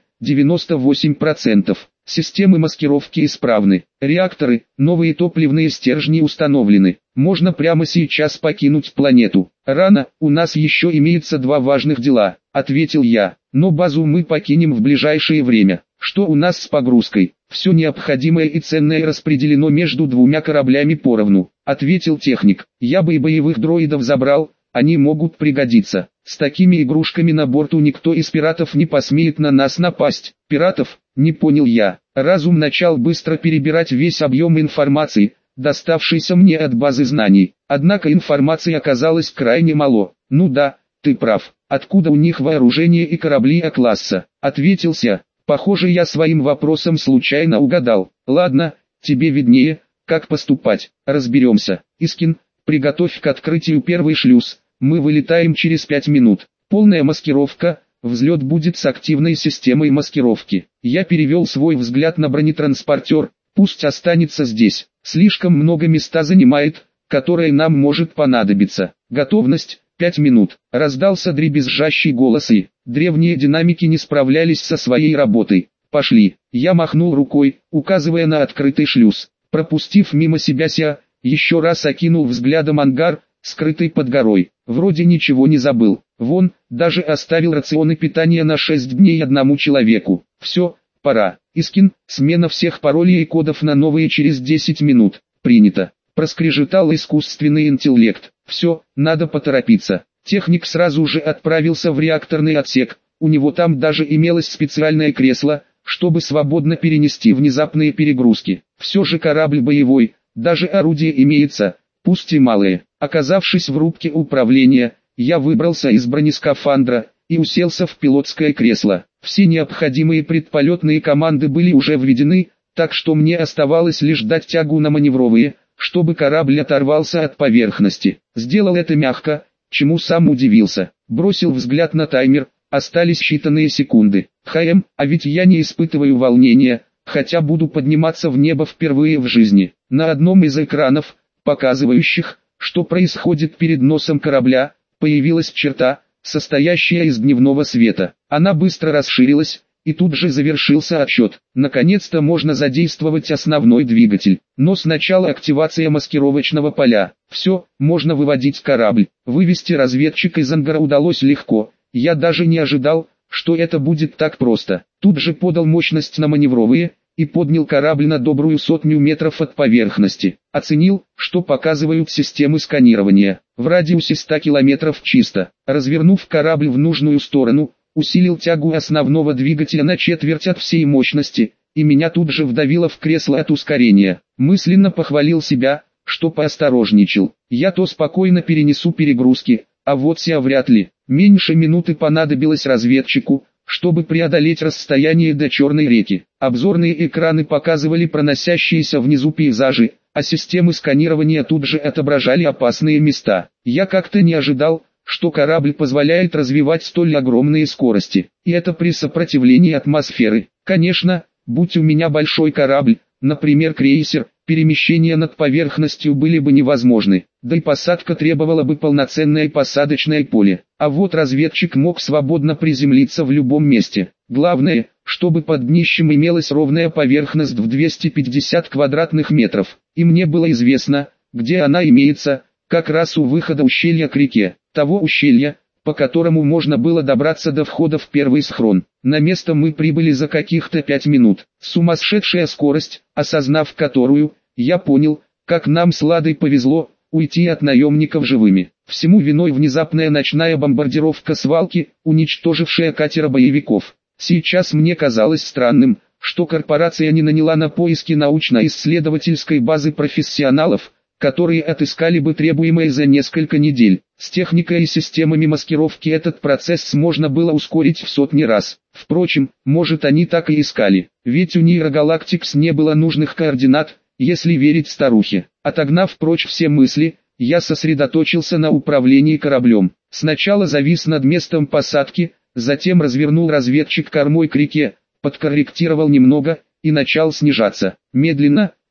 98%, системы маскировки исправны, реакторы, новые топливные стержни установлены, можно прямо сейчас покинуть планету. Рано, у нас еще имеется два важных дела, ответил я, но базу мы покинем в ближайшее время. Что у нас с погрузкой? Все необходимое и ценное распределено между двумя кораблями поровну, ответил техник. Я бы и боевых дроидов забрал, они могут пригодиться. С такими игрушками на борту никто из пиратов не посмеет на нас напасть. Пиратов? Не понял я. Разум начал быстро перебирать весь объем информации, доставшийся мне от базы знаний. Однако информации оказалось крайне мало. Ну да, ты прав. Откуда у них вооружение и корабли А-класса? Ответился. Похоже, я своим вопросом случайно угадал. Ладно, тебе виднее, как поступать. Разберемся. Искин, приготовь к открытию первый шлюз. Мы вылетаем через 5 минут. Полная маскировка. Взлет будет с активной системой маскировки. Я перевел свой взгляд на бронетранспортер. Пусть останется здесь. Слишком много места занимает, которое нам может понадобиться. Готовность. 5 минут. Раздался дребезжащий голос и древние динамики не справлялись со своей работой. Пошли. Я махнул рукой, указывая на открытый шлюз. Пропустив мимо себя Ся, еще раз окинул взглядом ангар, скрытый под горой. Вроде ничего не забыл. Вон, даже оставил рационы питания на 6 дней одному человеку. Все, пора. Искин, смена всех паролей и кодов на новые через 10 минут. Принято. Проскрежетал искусственный интеллект. Все, надо поторопиться. Техник сразу же отправился в реакторный отсек. У него там даже имелось специальное кресло, чтобы свободно перенести внезапные перегрузки. Все же корабль боевой, даже орудие имеется, пусть и малое. Оказавшись в рубке управления, я выбрался из бронескафандра и уселся в пилотское кресло. Все необходимые предполетные команды были уже введены, так что мне оставалось лишь дать тягу на маневровые, чтобы корабль оторвался от поверхности. Сделал это мягко, чему сам удивился. Бросил взгляд на таймер, остались считанные секунды. А ведь я не испытываю волнения, хотя буду подниматься в небо впервые в жизни. На одном из экранов, показывающих, что происходит перед носом корабля, появилась черта, состоящая из дневного света. Она быстро расширилась, и тут же завершился отсчет. Наконец-то можно задействовать основной двигатель. Но сначала активация маскировочного поля. Все, можно выводить корабль. Вывести разведчика из ангара удалось легко. Я даже не ожидал, что это будет так просто. Тут же подал мощность на маневровые, и поднял корабль на добрую 100 метров от поверхности. Оценил, что показывают системы сканирования. В радиусе 100 километров чисто. Развернув корабль в нужную сторону, усилил тягу основного двигателя на четверть от всей мощности, и меня тут же вдавило в кресло от ускорения. Мысленно похвалил себя, что поосторожничал. Я-то спокойно перенесу перегрузки, а вот Ся вряд ли. Меньше минуты понадобилось разведчику, чтобы преодолеть расстояние до Черной реки. Обзорные экраны показывали проносящиеся внизу пейзажи, а системы сканирования тут же отображали опасные места. Я как-то не ожидал, что корабль позволяет развивать столь огромные скорости, и это при сопротивлении атмосферы. Конечно, будь у меня большой корабль, например крейсер, перемещения над поверхностью были бы невозможны, да и посадка требовала бы полноценное посадочное поле. А вот разведчик мог свободно приземлиться в любом месте. Главное, чтобы под днищем имелась ровная поверхность в 250 квадратных метров, и мне было известно, где она имеется, как раз у выхода ущелья к реке, того ущелья, по которому можно было добраться до входа в первый схрон. На место мы прибыли за каких-то 5 минут. Сумасшедшая скорость, осознав которую, я понял, как нам с Ладой повезло уйти от наемников живыми. Всему виной внезапная ночная бомбардировка свалки, уничтожившая катера боевиков. Сейчас мне казалось странным, что корпорация не наняла на поиски научно-исследовательской базы профессионалов, которые отыскали бы требуемое за несколько недель. С техникой и системами маскировки этот процесс можно было ускорить в сотни раз. Впрочем, может они так и искали, ведь у нейрогалактикс не было нужных координат, если верить старухе. Отогнав прочь все мысли, я сосредоточился на управлении кораблем. Сначала завис над местом посадки, затем развернул разведчик кормой к реке, подкорректировал немного и начал снижаться. Медленно,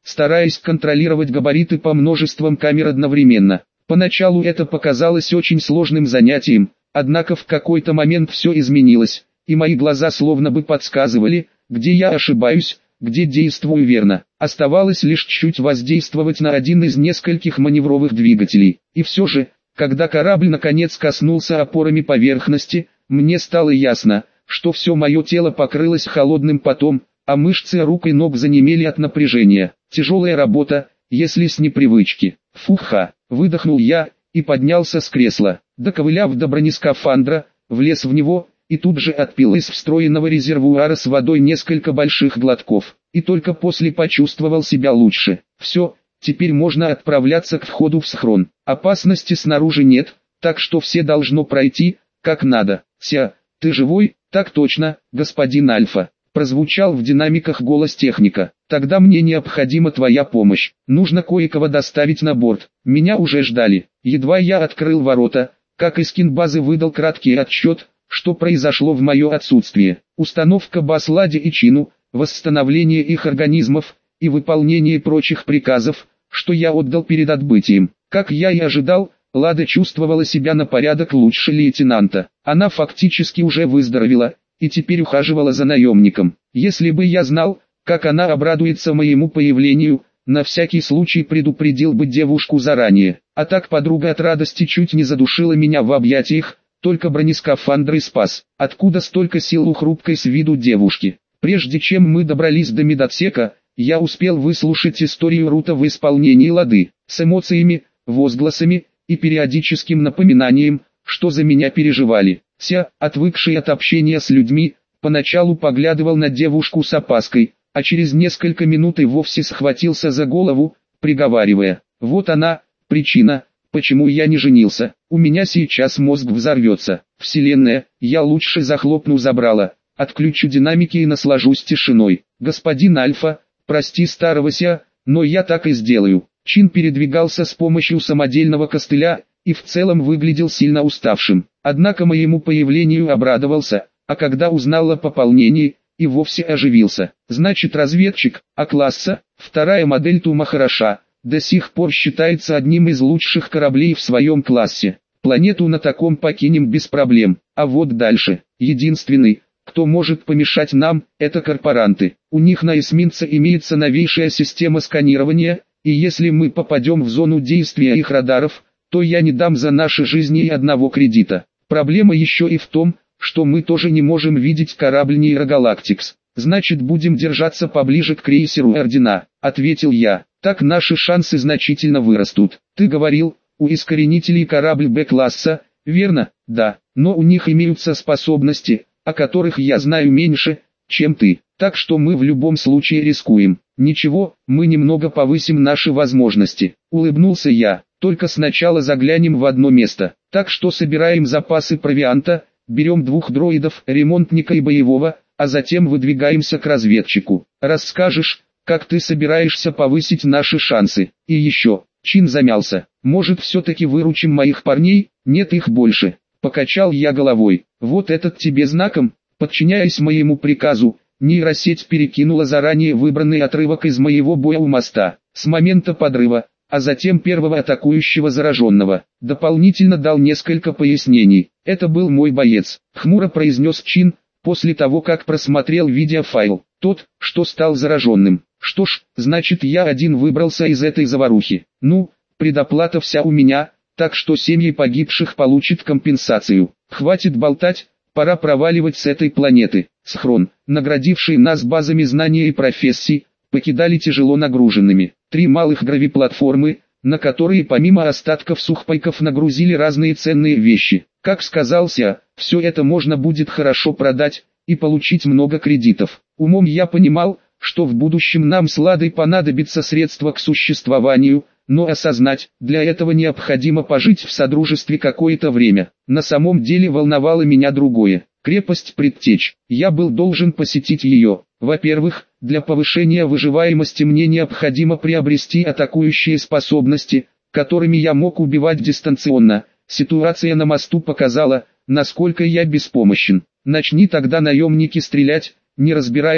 стараясь контролировать габариты по множествам камер одновременно. Поначалу это показалось очень сложным занятием, однако в какой-то момент все изменилось, и мои глаза словно бы подсказывали, где я ошибаюсь, где действую верно. Оставалось лишь чуть воздействовать на один из нескольких маневровых двигателей. И все же, когда корабль наконец коснулся опорами поверхности, мне стало ясно, что все мое тело покрылось холодным потом, а мышцы рук и ног занемели от напряжения. Тяжелая работа, если с непривычки. Фуха, выдохнул я и поднялся с кресла. Доковыляв до бронескафандра, влез в него и тут же отпил из встроенного резервуара с водой несколько больших глотков. И только после почувствовал себя лучше. Все, теперь можно отправляться к входу в схрон. Опасности снаружи нет, так что все должно пройти, как надо. «Ся, ты живой?» «Так точно, господин Альфа», — прозвучал в динамиках голос техника. «Тогда мне необходима твоя помощь. Нужно кое-кого доставить на борт. Меня уже ждали». Едва я открыл ворота, как из кинбазы выдал краткий отчет, что произошло в мое отсутствие. Установка баз Ладе и Чину, восстановление их организмов и выполнение прочих приказов, что я отдал перед отбытием. Как я и ожидал, Лада чувствовала себя на порядок лучше лейтенанта. Она фактически уже выздоровела и теперь ухаживала за наемником. Если бы я знал, как она обрадуется моему появлению, на всякий случай предупредил бы девушку заранее. А так подруга от радости чуть не задушила меня в объятиях, только бронескафандр и спас. Откуда столько сил у хрупкой с виду девушки? Прежде чем мы добрались до медотсека, я успел выслушать историю Рута в исполнении Лады, с эмоциями, возгласами и периодическим напоминанием, что за меня переживали. Ся, отвыкший от общения с людьми, поначалу поглядывал на девушку с опаской, а через несколько минут и вовсе схватился за голову, приговаривая: «Вот она, причина, почему я не женился. У меня сейчас мозг взорвется. Вселенная, я лучше захлопну забрало, отключу динамики и наслажусь тишиной. Господин Альфа, прости старого Ся, но я так и сделаю». Чин передвигался с помощью самодельного костыля и в целом выглядел сильно уставшим. Однако моему появлению обрадовался, а когда узнал о пополнении, и вовсе оживился. «Значит, разведчик А-класса, вторая модель Тума хороша, до сих пор считается одним из лучших кораблей в своем классе. Планету на таком покинем без проблем. А вот дальше, единственный, кто может помешать нам, это корпоранты. У них на эсминце имеется новейшая система сканирования, и если мы попадем в зону действия их радаров, то я не дам за наши жизни и одного кредита. Проблема еще и в том, что мы тоже не можем видеть корабль Нейрогалактикс. Значит, будем держаться поближе к крейсеру Ордена», — ответил я. «Так наши шансы значительно вырастут. Ты говорил, у искоренителей корабль Б-класса, верно?» «Да, но у них имеются способности, о которых я знаю меньше, чем ты. Так что мы в любом случае рискуем. Ничего, мы немного повысим наши возможности», — улыбнулся я. «Только сначала заглянем в одно место. Так что собираем запасы провианта, берем 2 дроидов, ремонтника и боевого, а затем выдвигаемся к разведчику. Расскажешь, как ты собираешься повысить наши шансы? И еще». Чин замялся. «Может, все-таки выручим моих парней? Нет, их больше». Покачал я головой. «Вот этот тебе знаком?» Подчиняясь моему приказу, нейросеть перекинула заранее выбранный отрывок из моего боя у моста. С момента подрыва, а затем первого атакующего зараженного. Дополнительно дал несколько пояснений. «Это был мой боец», — хмуро произнес Чин, после того как просмотрел видеофайл. «Тот, что стал зараженным. Что ж, значит, я один выбрался из этой заварухи. Ну, предоплата вся у меня, так что семьи погибших получат компенсацию. Хватит болтать, пора проваливать с этой планеты». Схрон, наградивший нас базами знаний и профессий, покидали тяжело нагруженными. 3 малых гравиплатформы, на которые помимо остатков сухпайков нагрузили разные ценные вещи. Как сказал Ся, все это можно будет хорошо продать и получить много кредитов. Умом я понимал, что в будущем нам с Ладой понадобится средства к существованию, но осознать, для этого необходимо пожить в содружестве какое-то время. На самом деле волновало меня другое. Крепость Предтеч. Я был должен посетить ее. Во-первых, для повышения выживаемости мне необходимо приобрести атакующие способности, которыми я мог убивать дистанционно. Ситуация на мосту показала, насколько я беспомощен. Начни тогда наемники стрелять, не разбираясь,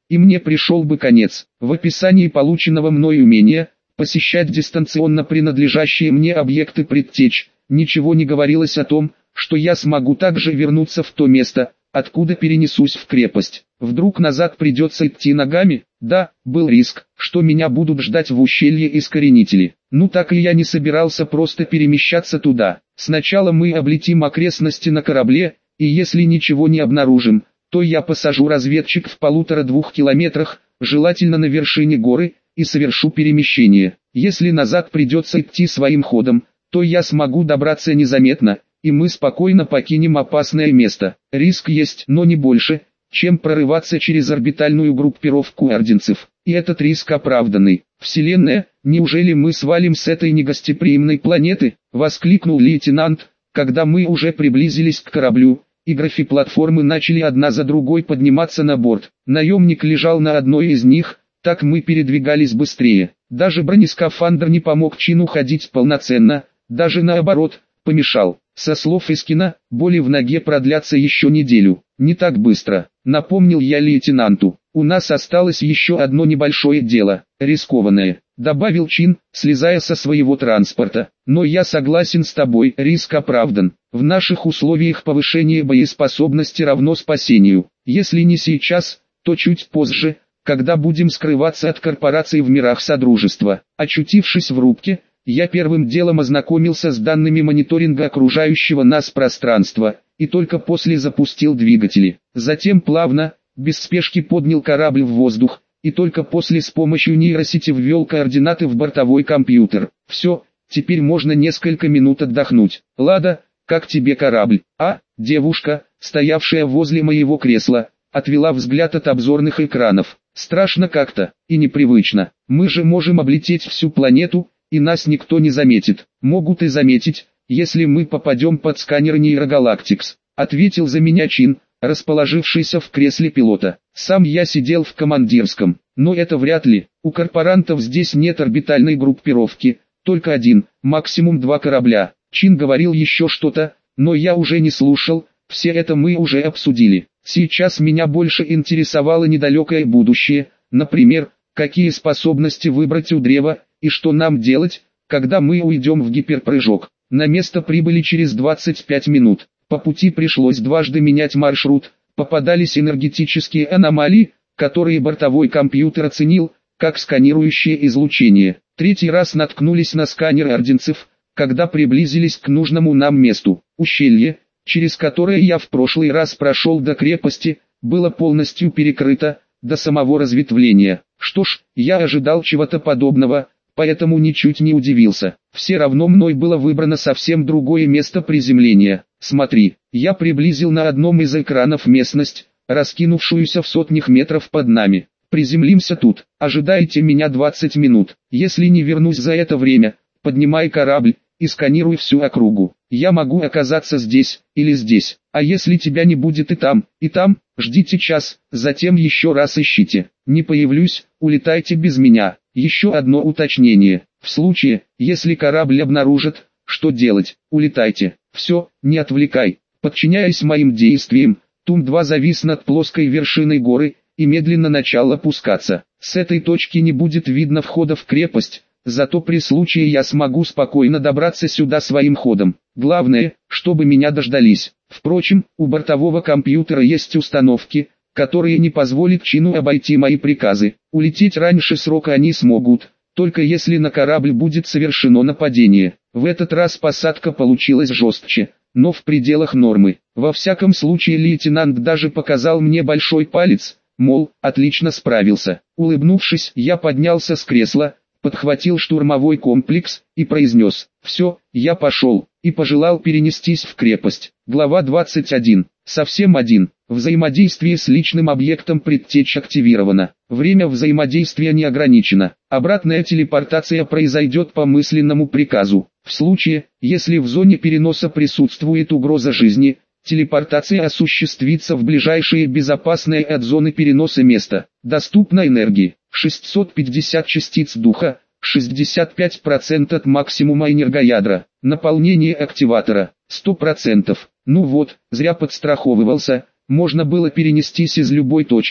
и мне пришел бы конец. В описании полученного мной умения посещать дистанционно принадлежащие мне объекты предтеч ничего не говорилось о том, что я смогу также вернуться в то место, откуда перенесусь в крепость. Вдруг назад придется идти ногами? Да, был риск, что меня будут ждать в ущелье искоренители. Ну так и я не собирался просто перемещаться туда. Сначала мы облетим окрестности на корабле, и если ничего не обнаружим, то я посажу разведчик в 1,5-2 километрах, желательно на вершине горы, и совершу перемещение. Если назад придется идти своим ходом, то я смогу добраться незаметно, и мы спокойно покинем опасное место. Риск есть, но не больше, чем прорываться через орбитальную группировку орденцев. И этот риск оправданный. «Вселенная, неужели мы свалим с этой негостеприимной планеты?» — воскликнул лейтенант, когда мы уже приблизились к кораблю, и графи-платформы начали одна за другой подниматься на борт. Наемник лежал на одной из них, так мы передвигались быстрее. Даже бронескафандр не помог Чину ходить полноценно, даже наоборот, помешал. Со слов Искина, боли в ноге продлятся еще неделю. Не так быстро, напомнил я лейтенанту. У нас осталось еще одно небольшое дело, рискованное, добавил Чин, слезая со своего транспорта. Но я согласен с тобой, риск оправдан. В наших условиях повышение боеспособности равно спасению. Если не сейчас, то чуть позже, когда будем скрываться от корпораций в мирах Содружества. Очутившись в рубке, я первым делом ознакомился с данными мониторинга окружающего нас пространства, и только после запустил двигатели. Затем плавно, без спешки поднял корабль в воздух, и только после с помощью нейросети ввел координаты в бортовой компьютер. Все, теперь можно несколько минут отдохнуть. Лада, как тебе корабль? Девушка, стоявшая возле моего кресла, отвела взгляд от обзорных экранов. Страшно как-то, и непривычно. Мы же можем облететь всю планету, и нас никто не заметит. Могут и заметить, если мы попадем под сканер нейрогалактикс, ответил за меня Чин, расположившийся в кресле пилота. Сам я сидел в командирском, но это вряд ли. У корпорантов здесь нет орбитальной группировки, только один, максимум 2 корабля. Чин говорил еще что-то, но я уже не слушал, все это мы уже обсудили. Сейчас меня больше интересовало недалекое будущее, например, какие способности выбрать у древа, и что нам делать, когда мы уйдем в гиперпрыжок. На место прибыли через 25 минут. По пути пришлось дважды менять маршрут, попадались энергетические аномалии, которые бортовой компьютер оценил, как сканирующее излучение. Третий раз наткнулись на сканер орденцев, когда приблизились к нужному нам месту. Ущелье, через которое я в прошлый раз прошел до крепости, было полностью перекрыто, до самого разветвления. Что ж, я ожидал чего-то подобного, поэтому ничуть не удивился. Все равно мной было выбрано совсем другое место приземления. Смотри, я приблизил на одном из экранов местность, раскинувшуюся в сотнях метров под нами. Приземлимся тут, ожидайте меня 20 минут. Если не вернусь за это время, поднимай корабль и сканируй всю округу. Я могу оказаться здесь, или здесь. А если тебя не будет и там, ждите час, затем еще раз ищите. Не появлюсь, улетайте без меня. Еще одно уточнение. В случае, если корабль обнаружит, что делать, улетайте. Все, не отвлекай. Подчиняясь моим действиям, Тум-2 завис над плоской вершиной горы и медленно начал опускаться. С этой точки не будет видно входа в крепость, зато при случае я смогу спокойно добраться сюда своим ходом. Главное, чтобы меня дождались. Впрочем, у бортового компьютера есть установки, которые не позволят Чину обойти мои приказы. Улететь раньше срока они смогут, только если на корабль будет совершено нападение. В этот раз посадка получилась жестче, но в пределах нормы. Во всяком случае лейтенант даже показал мне большой палец, мол, отлично справился. Улыбнувшись, я поднялся с кресла, подхватил штурмовой комплекс и произнес: «Все, я пошел», и пожелал перенестись в крепость. Глава 21. Совсем один. Взаимодействие с личным объектом предтеч активировано. Время взаимодействия не ограничено. Обратная телепортация произойдет по мысленному приказу. В случае, если в зоне переноса присутствует угроза жизни, телепортация осуществится в ближайшее безопасное от зоны переноса место. Доступна энергии 650 частиц духа, 65% от максимума энергоядра. Наполнение активатора 100%. Ну вот, зря подстраховывался, можно было перенестись из любой точки,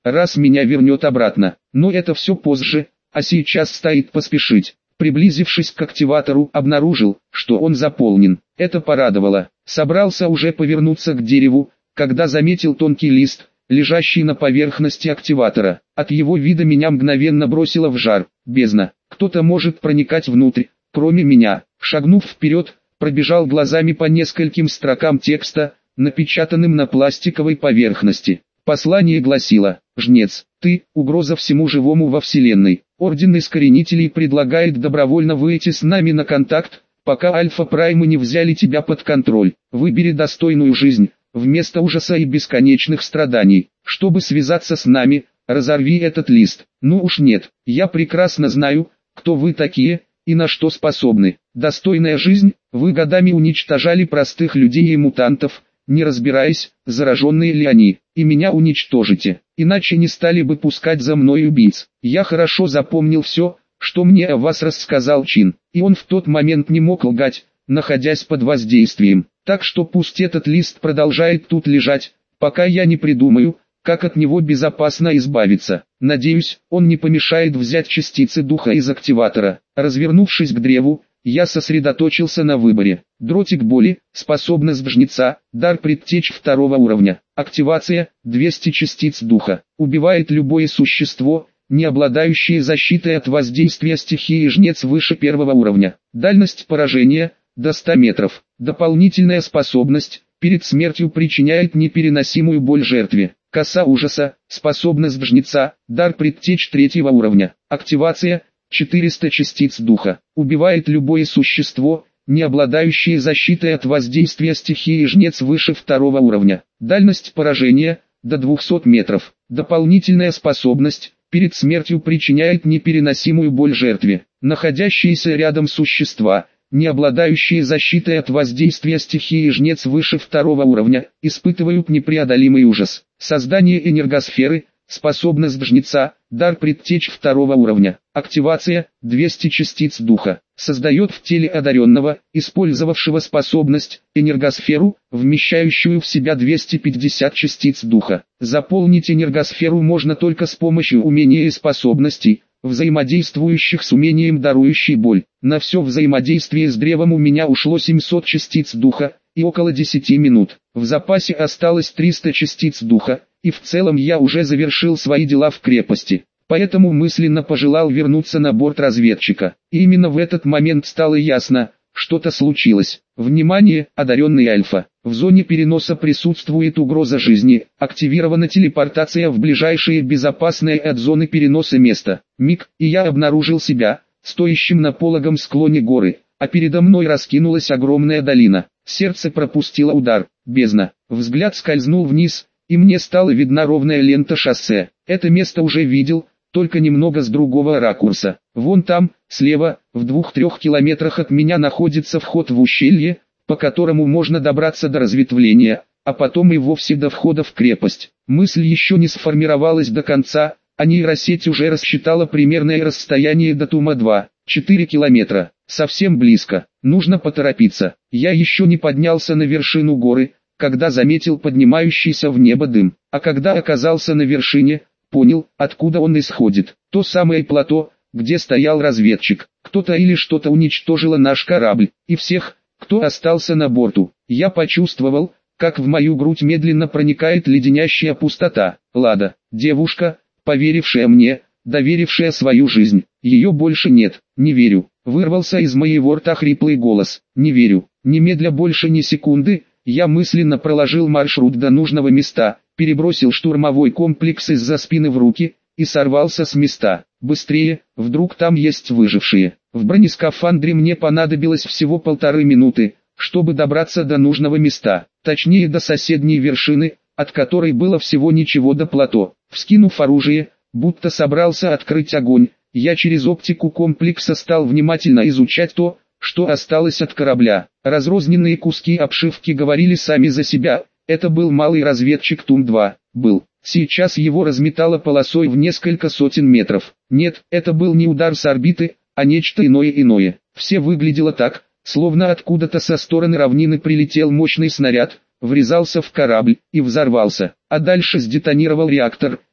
раз меня вернет обратно. Но это все позже, а сейчас стоит поспешить. Приблизившись к активатору, обнаружил, что он заполнен. Это порадовало. Собрался уже повернуться к дереву, когда заметил тонкий лист, лежащий на поверхности активатора. От его вида меня мгновенно бросило в жар. Бездна. Кто-то может проникать внутрь, кроме меня. Шагнув вперед, пробежал глазами по нескольким строкам текста, напечатанным на пластиковой поверхности. Послание гласило: «Жнец, ты – угроза всему живому во Вселенной. Орден Искоренителей предлагает добровольно выйти с нами на контакт, пока Альфа-Праймы не взяли тебя под контроль. Выбери достойную жизнь, вместо ужаса и бесконечных страданий. Чтобы связаться с нами, разорви этот лист». Ну уж нет, я прекрасно знаю, кто вы такие и на что способны. Достойная жизнь, вы годами уничтожали простых людей и мутантов, не разбираясь, зараженные ли они, и меня уничтожите, иначе не стали бы пускать за мной убийц. Я хорошо запомнил все, что мне о вас рассказал Чин, и он в тот момент не мог лгать, находясь под воздействием. Так что пусть этот лист продолжает тут лежать, пока я не придумаю, как от него безопасно избавиться. Надеюсь, он не помешает взять частицы духа из активатора. Развернувшись к древу, я сосредоточился на выборе. Дротик боли, способность жнеца, дар предтеч 2 уровня. Активация, 200 частиц духа. Убивает любое существо, не обладающее защитой от воздействия стихии жнец выше 1 уровня. Дальность поражения, до 100 метров. Дополнительная способность, перед смертью причиняет непереносимую боль жертве. Коса ужаса, способность жнеца, дар предтеч 3 уровня. Активация, 400 частиц духа. Убивает любое существо, не обладающее защитой от воздействия стихии жнец выше 2 уровня. Дальность поражения, до 200 метров. Дополнительная способность, перед смертью причиняет непереносимую боль жертве. Находящиеся рядом существа, не обладающие защитой от воздействия стихии жнец выше 2 уровня, испытывают непреодолимый ужас. Создание энергосферы, способность жнеца, дар предтеч 2 уровня. Активация, 200 частиц духа. Создает в теле одаренного, использовавшего способность, энергосферу, вмещающую в себя 250 частиц духа. Заполнить энергосферу можно только с помощью умения и способностей, взаимодействующих с умением дарующей боль. На все взаимодействие с древом у меня ушло 700 частиц духа, и около 10 минут. В запасе осталось 300 частиц духа, и в целом я уже завершил свои дела в крепости. Поэтому мысленно пожелал вернуться на борт разведчика. И именно в этот момент стало ясно, что-то случилось. Внимание, одаренный Альфа. В зоне переноса присутствует угроза жизни. Активирована телепортация в ближайшее безопасное от зоны переноса место. Миг, и я обнаружил себя, стоящим на пологом склоне горы, а передо мной раскинулась огромная долина. Сердце пропустило удар. Бездна. Взгляд скользнул вниз, и мне стала видна ровная лента шоссе. Это место уже видел, только немного с другого ракурса. Вон там, слева, в 2-3 километрах от меня находится вход в ущелье, по которому можно добраться до разветвления, а потом и вовсе до входа в крепость. Мысль еще не сформировалась до конца, а нейросеть уже рассчитала примерное расстояние до Тума-2, 4 километра. Совсем близко, нужно поторопиться. Я еще не поднялся на вершину горы, когда заметил поднимающийся в небо дым, а когда оказался на вершине, понял, откуда он исходит. То самое плато, где стоял разведчик. Кто-то или что-то уничтожило наш корабль, и всех, кто остался на борту. Я почувствовал, как в мою грудь медленно проникает леденящая пустота. Лада, девушка, поверившая мне, доверившая свою жизнь. Ее больше нет, не верю. Вырвался из моего рта хриплый голос. Не верю. Немедля больше ни секунды, я мысленно проложил маршрут до нужного места, перебросил штурмовой комплекс из-за спины в руки, и сорвался с места. Быстрее, вдруг там есть выжившие. В бронескафандре мне понадобилось всего 1,5 минуты, чтобы добраться до нужного места, точнее до соседней вершины, от которой было всего ничего до плато. Вскинув оружие, будто собрался открыть огонь, я через оптику комплекса стал внимательно изучать то, что осталось от корабля. Разрозненные куски обшивки говорили сами за себя. Это был малый разведчик Тум-2. Был. Сейчас его разметало полосой в несколько сотен метров. Нет, это был не удар с орбиты, а нечто иное. Все выглядело так, словно откуда-то со стороны равнины прилетел мощный снаряд, врезался в корабль и взорвался, а дальше сдетонировал реактор,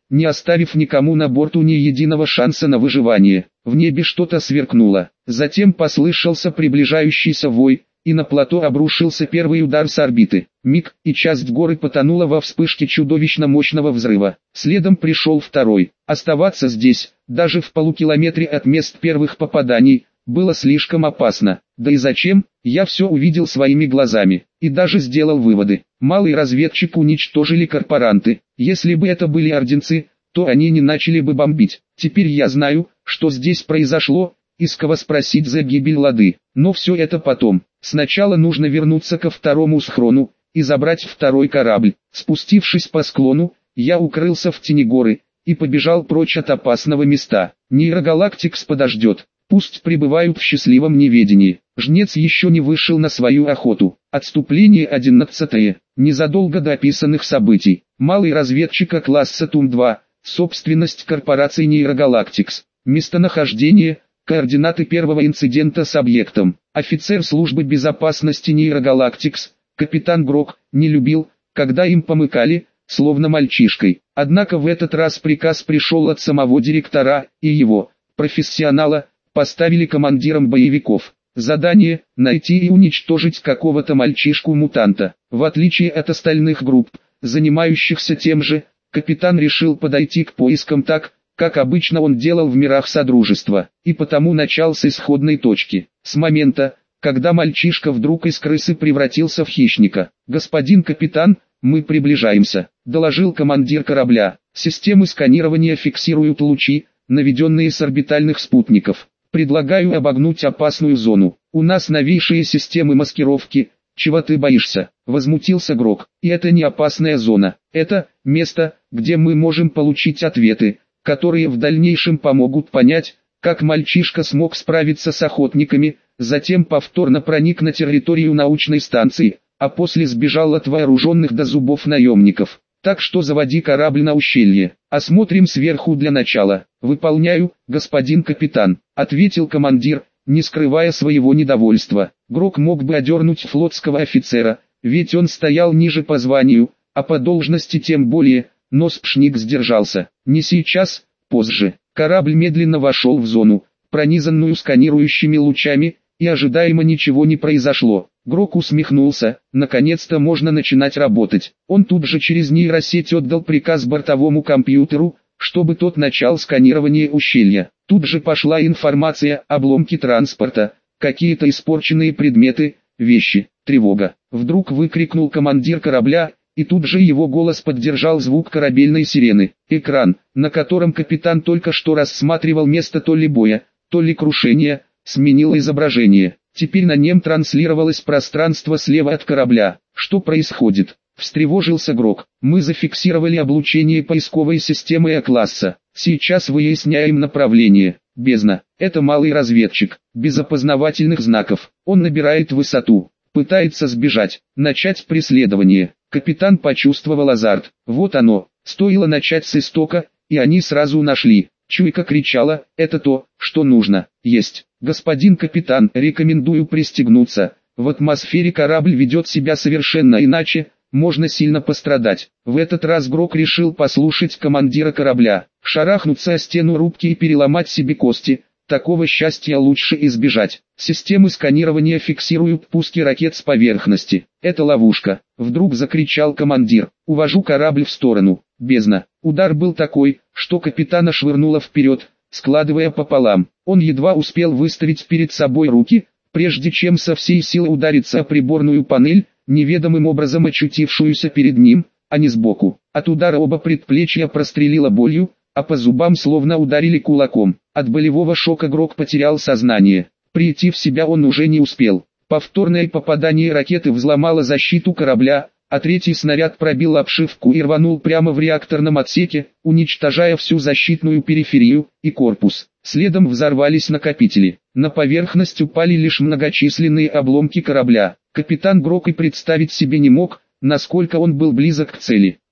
не оставив никому на борту ни единого шанса на выживание. В небе что-то сверкнуло, затем послышался приближающийся вой, и на плато обрушился первый удар с орбиты. Миг, и часть горы потонула во вспышке чудовищно мощного взрыва. Следом пришел второй. Оставаться здесь, даже в полукилометре от мест первых попаданий, было слишком опасно. Да и зачем? Я все увидел своими глазами, и даже сделал выводы. Малый разведчик уничтожили корпоранты. Если бы это были орденцы, то они не начали бы бомбить. Теперь я знаю, что здесь произошло, и с кого спросить за гибель Лады. Но все это потом. Сначала нужно вернуться ко второму схрону и забрать второй корабль. Спустившись по склону, я укрылся в тени горы и побежал прочь от опасного места. Нейрогалактикс подождет. Пусть пребывают в счастливом неведении. Жнец еще не вышел на свою охоту. Отступление 11. Незадолго до описанных событий. Малый разведчика класса Тум-2. Собственность корпорации Нейрогалактикс. Местонахождение. Координаты первого инцидента с объектом. Офицер службы безопасности Нейрогалактикс, капитан Грок, не любил, когда им помыкали, словно мальчишкой. Однако в этот раз приказ пришел от самого директора, и его, профессионала, поставили командиром боевиков. Задание – найти и уничтожить какого-то мальчишку-мутанта. В отличие от остальных групп, занимающихся тем же, капитан решил подойти к поискам так, как обычно он делал в мирах Содружества, и потому начал с исходной точки, с момента, когда мальчишка вдруг из крысы превратился в хищника. «Господин капитан, мы приближаемся», — доложил командир корабля. «Системы сканирования фиксируют лучи, наведенные с орбитальных спутников. Предлагаю обогнуть опасную зону. У нас новейшие системы маскировки. Чего ты боишься?» — возмутился Грок. «И это не опасная зона. Это место, где мы можем получить ответы, которые в дальнейшем помогут понять, как мальчишка смог справиться с охотниками, затем повторно проник на территорию научной станции, а после сбежал от вооруженных до зубов наемников. Так что заводи корабль на ущелье. Осмотрим сверху для начала». «Выполняю, господин капитан», — ответил командир, не скрывая своего недовольства. Грок мог бы одернуть флотского офицера, ведь он стоял ниже по званию, а по должности тем более, но Спшник сдержался. «Не сейчас, позже». Корабль медленно вошел в зону, пронизанную сканирующими лучами, и ожидаемо ничего не произошло. Грок усмехнулся, наконец-то можно начинать работать. Он тут же через нейросеть отдал приказ бортовому компьютеру, чтобы тот начал сканирование ущелья. Тут же пошла информация: обломки транспорта, какие-то испорченные предметы, вещи, тревога. Вдруг выкрикнул командир корабля, и тут же его голос поддержал звук корабельной сирены. Экран, на котором капитан только что рассматривал место то ли боя, то ли крушения, сменил изображение. Теперь на нем транслировалось пространство слева от корабля. «Что происходит?» — встревожился Грок. «Мы зафиксировали облучение поисковой системы А-класса. Сейчас выясняем направление. Бездна. Это малый разведчик, без опознавательных знаков. Он набирает высоту. Пытается сбежать. Начать преследование». Капитан почувствовал азарт. Вот оно. Стоило начать с истока, и они сразу нашли. Чуйка кричала: «Это то, что нужно». «Есть. Господин капитан, рекомендую пристегнуться. В атмосфере корабль ведет себя совершенно иначе, можно сильно пострадать». В этот раз Грок решил послушать командира корабля. Шарахнуться о стену рубки и переломать себе кости — такого счастья лучше избежать. Системы сканирования фиксируют пуски ракет с поверхности. «Это ловушка», — вдруг закричал командир. «Увожу корабль в сторону». Бездна. Удар был такой, что капитана швырнуло вперед, складывая пополам. Он едва успел выставить перед собой руки, прежде чем со всей силы удариться о приборную панель, неведомым образом очутившуюся перед ним, а не сбоку. От удара оба предплечья прострелило болью, а по зубам словно ударили кулаком. От болевого шока Грок потерял сознание. Прийти в себя он уже не успел. Повторное попадание ракеты взломало защиту корабля, а третий снаряд пробил обшивку и рванул прямо в реакторном отсеке, уничтожая всю защитную периферию и корпус. Следом взорвались накопители. На поверхность упали лишь многочисленные обломки корабля. Капитан Грок и представить себе не мог, насколько он был близок к цели.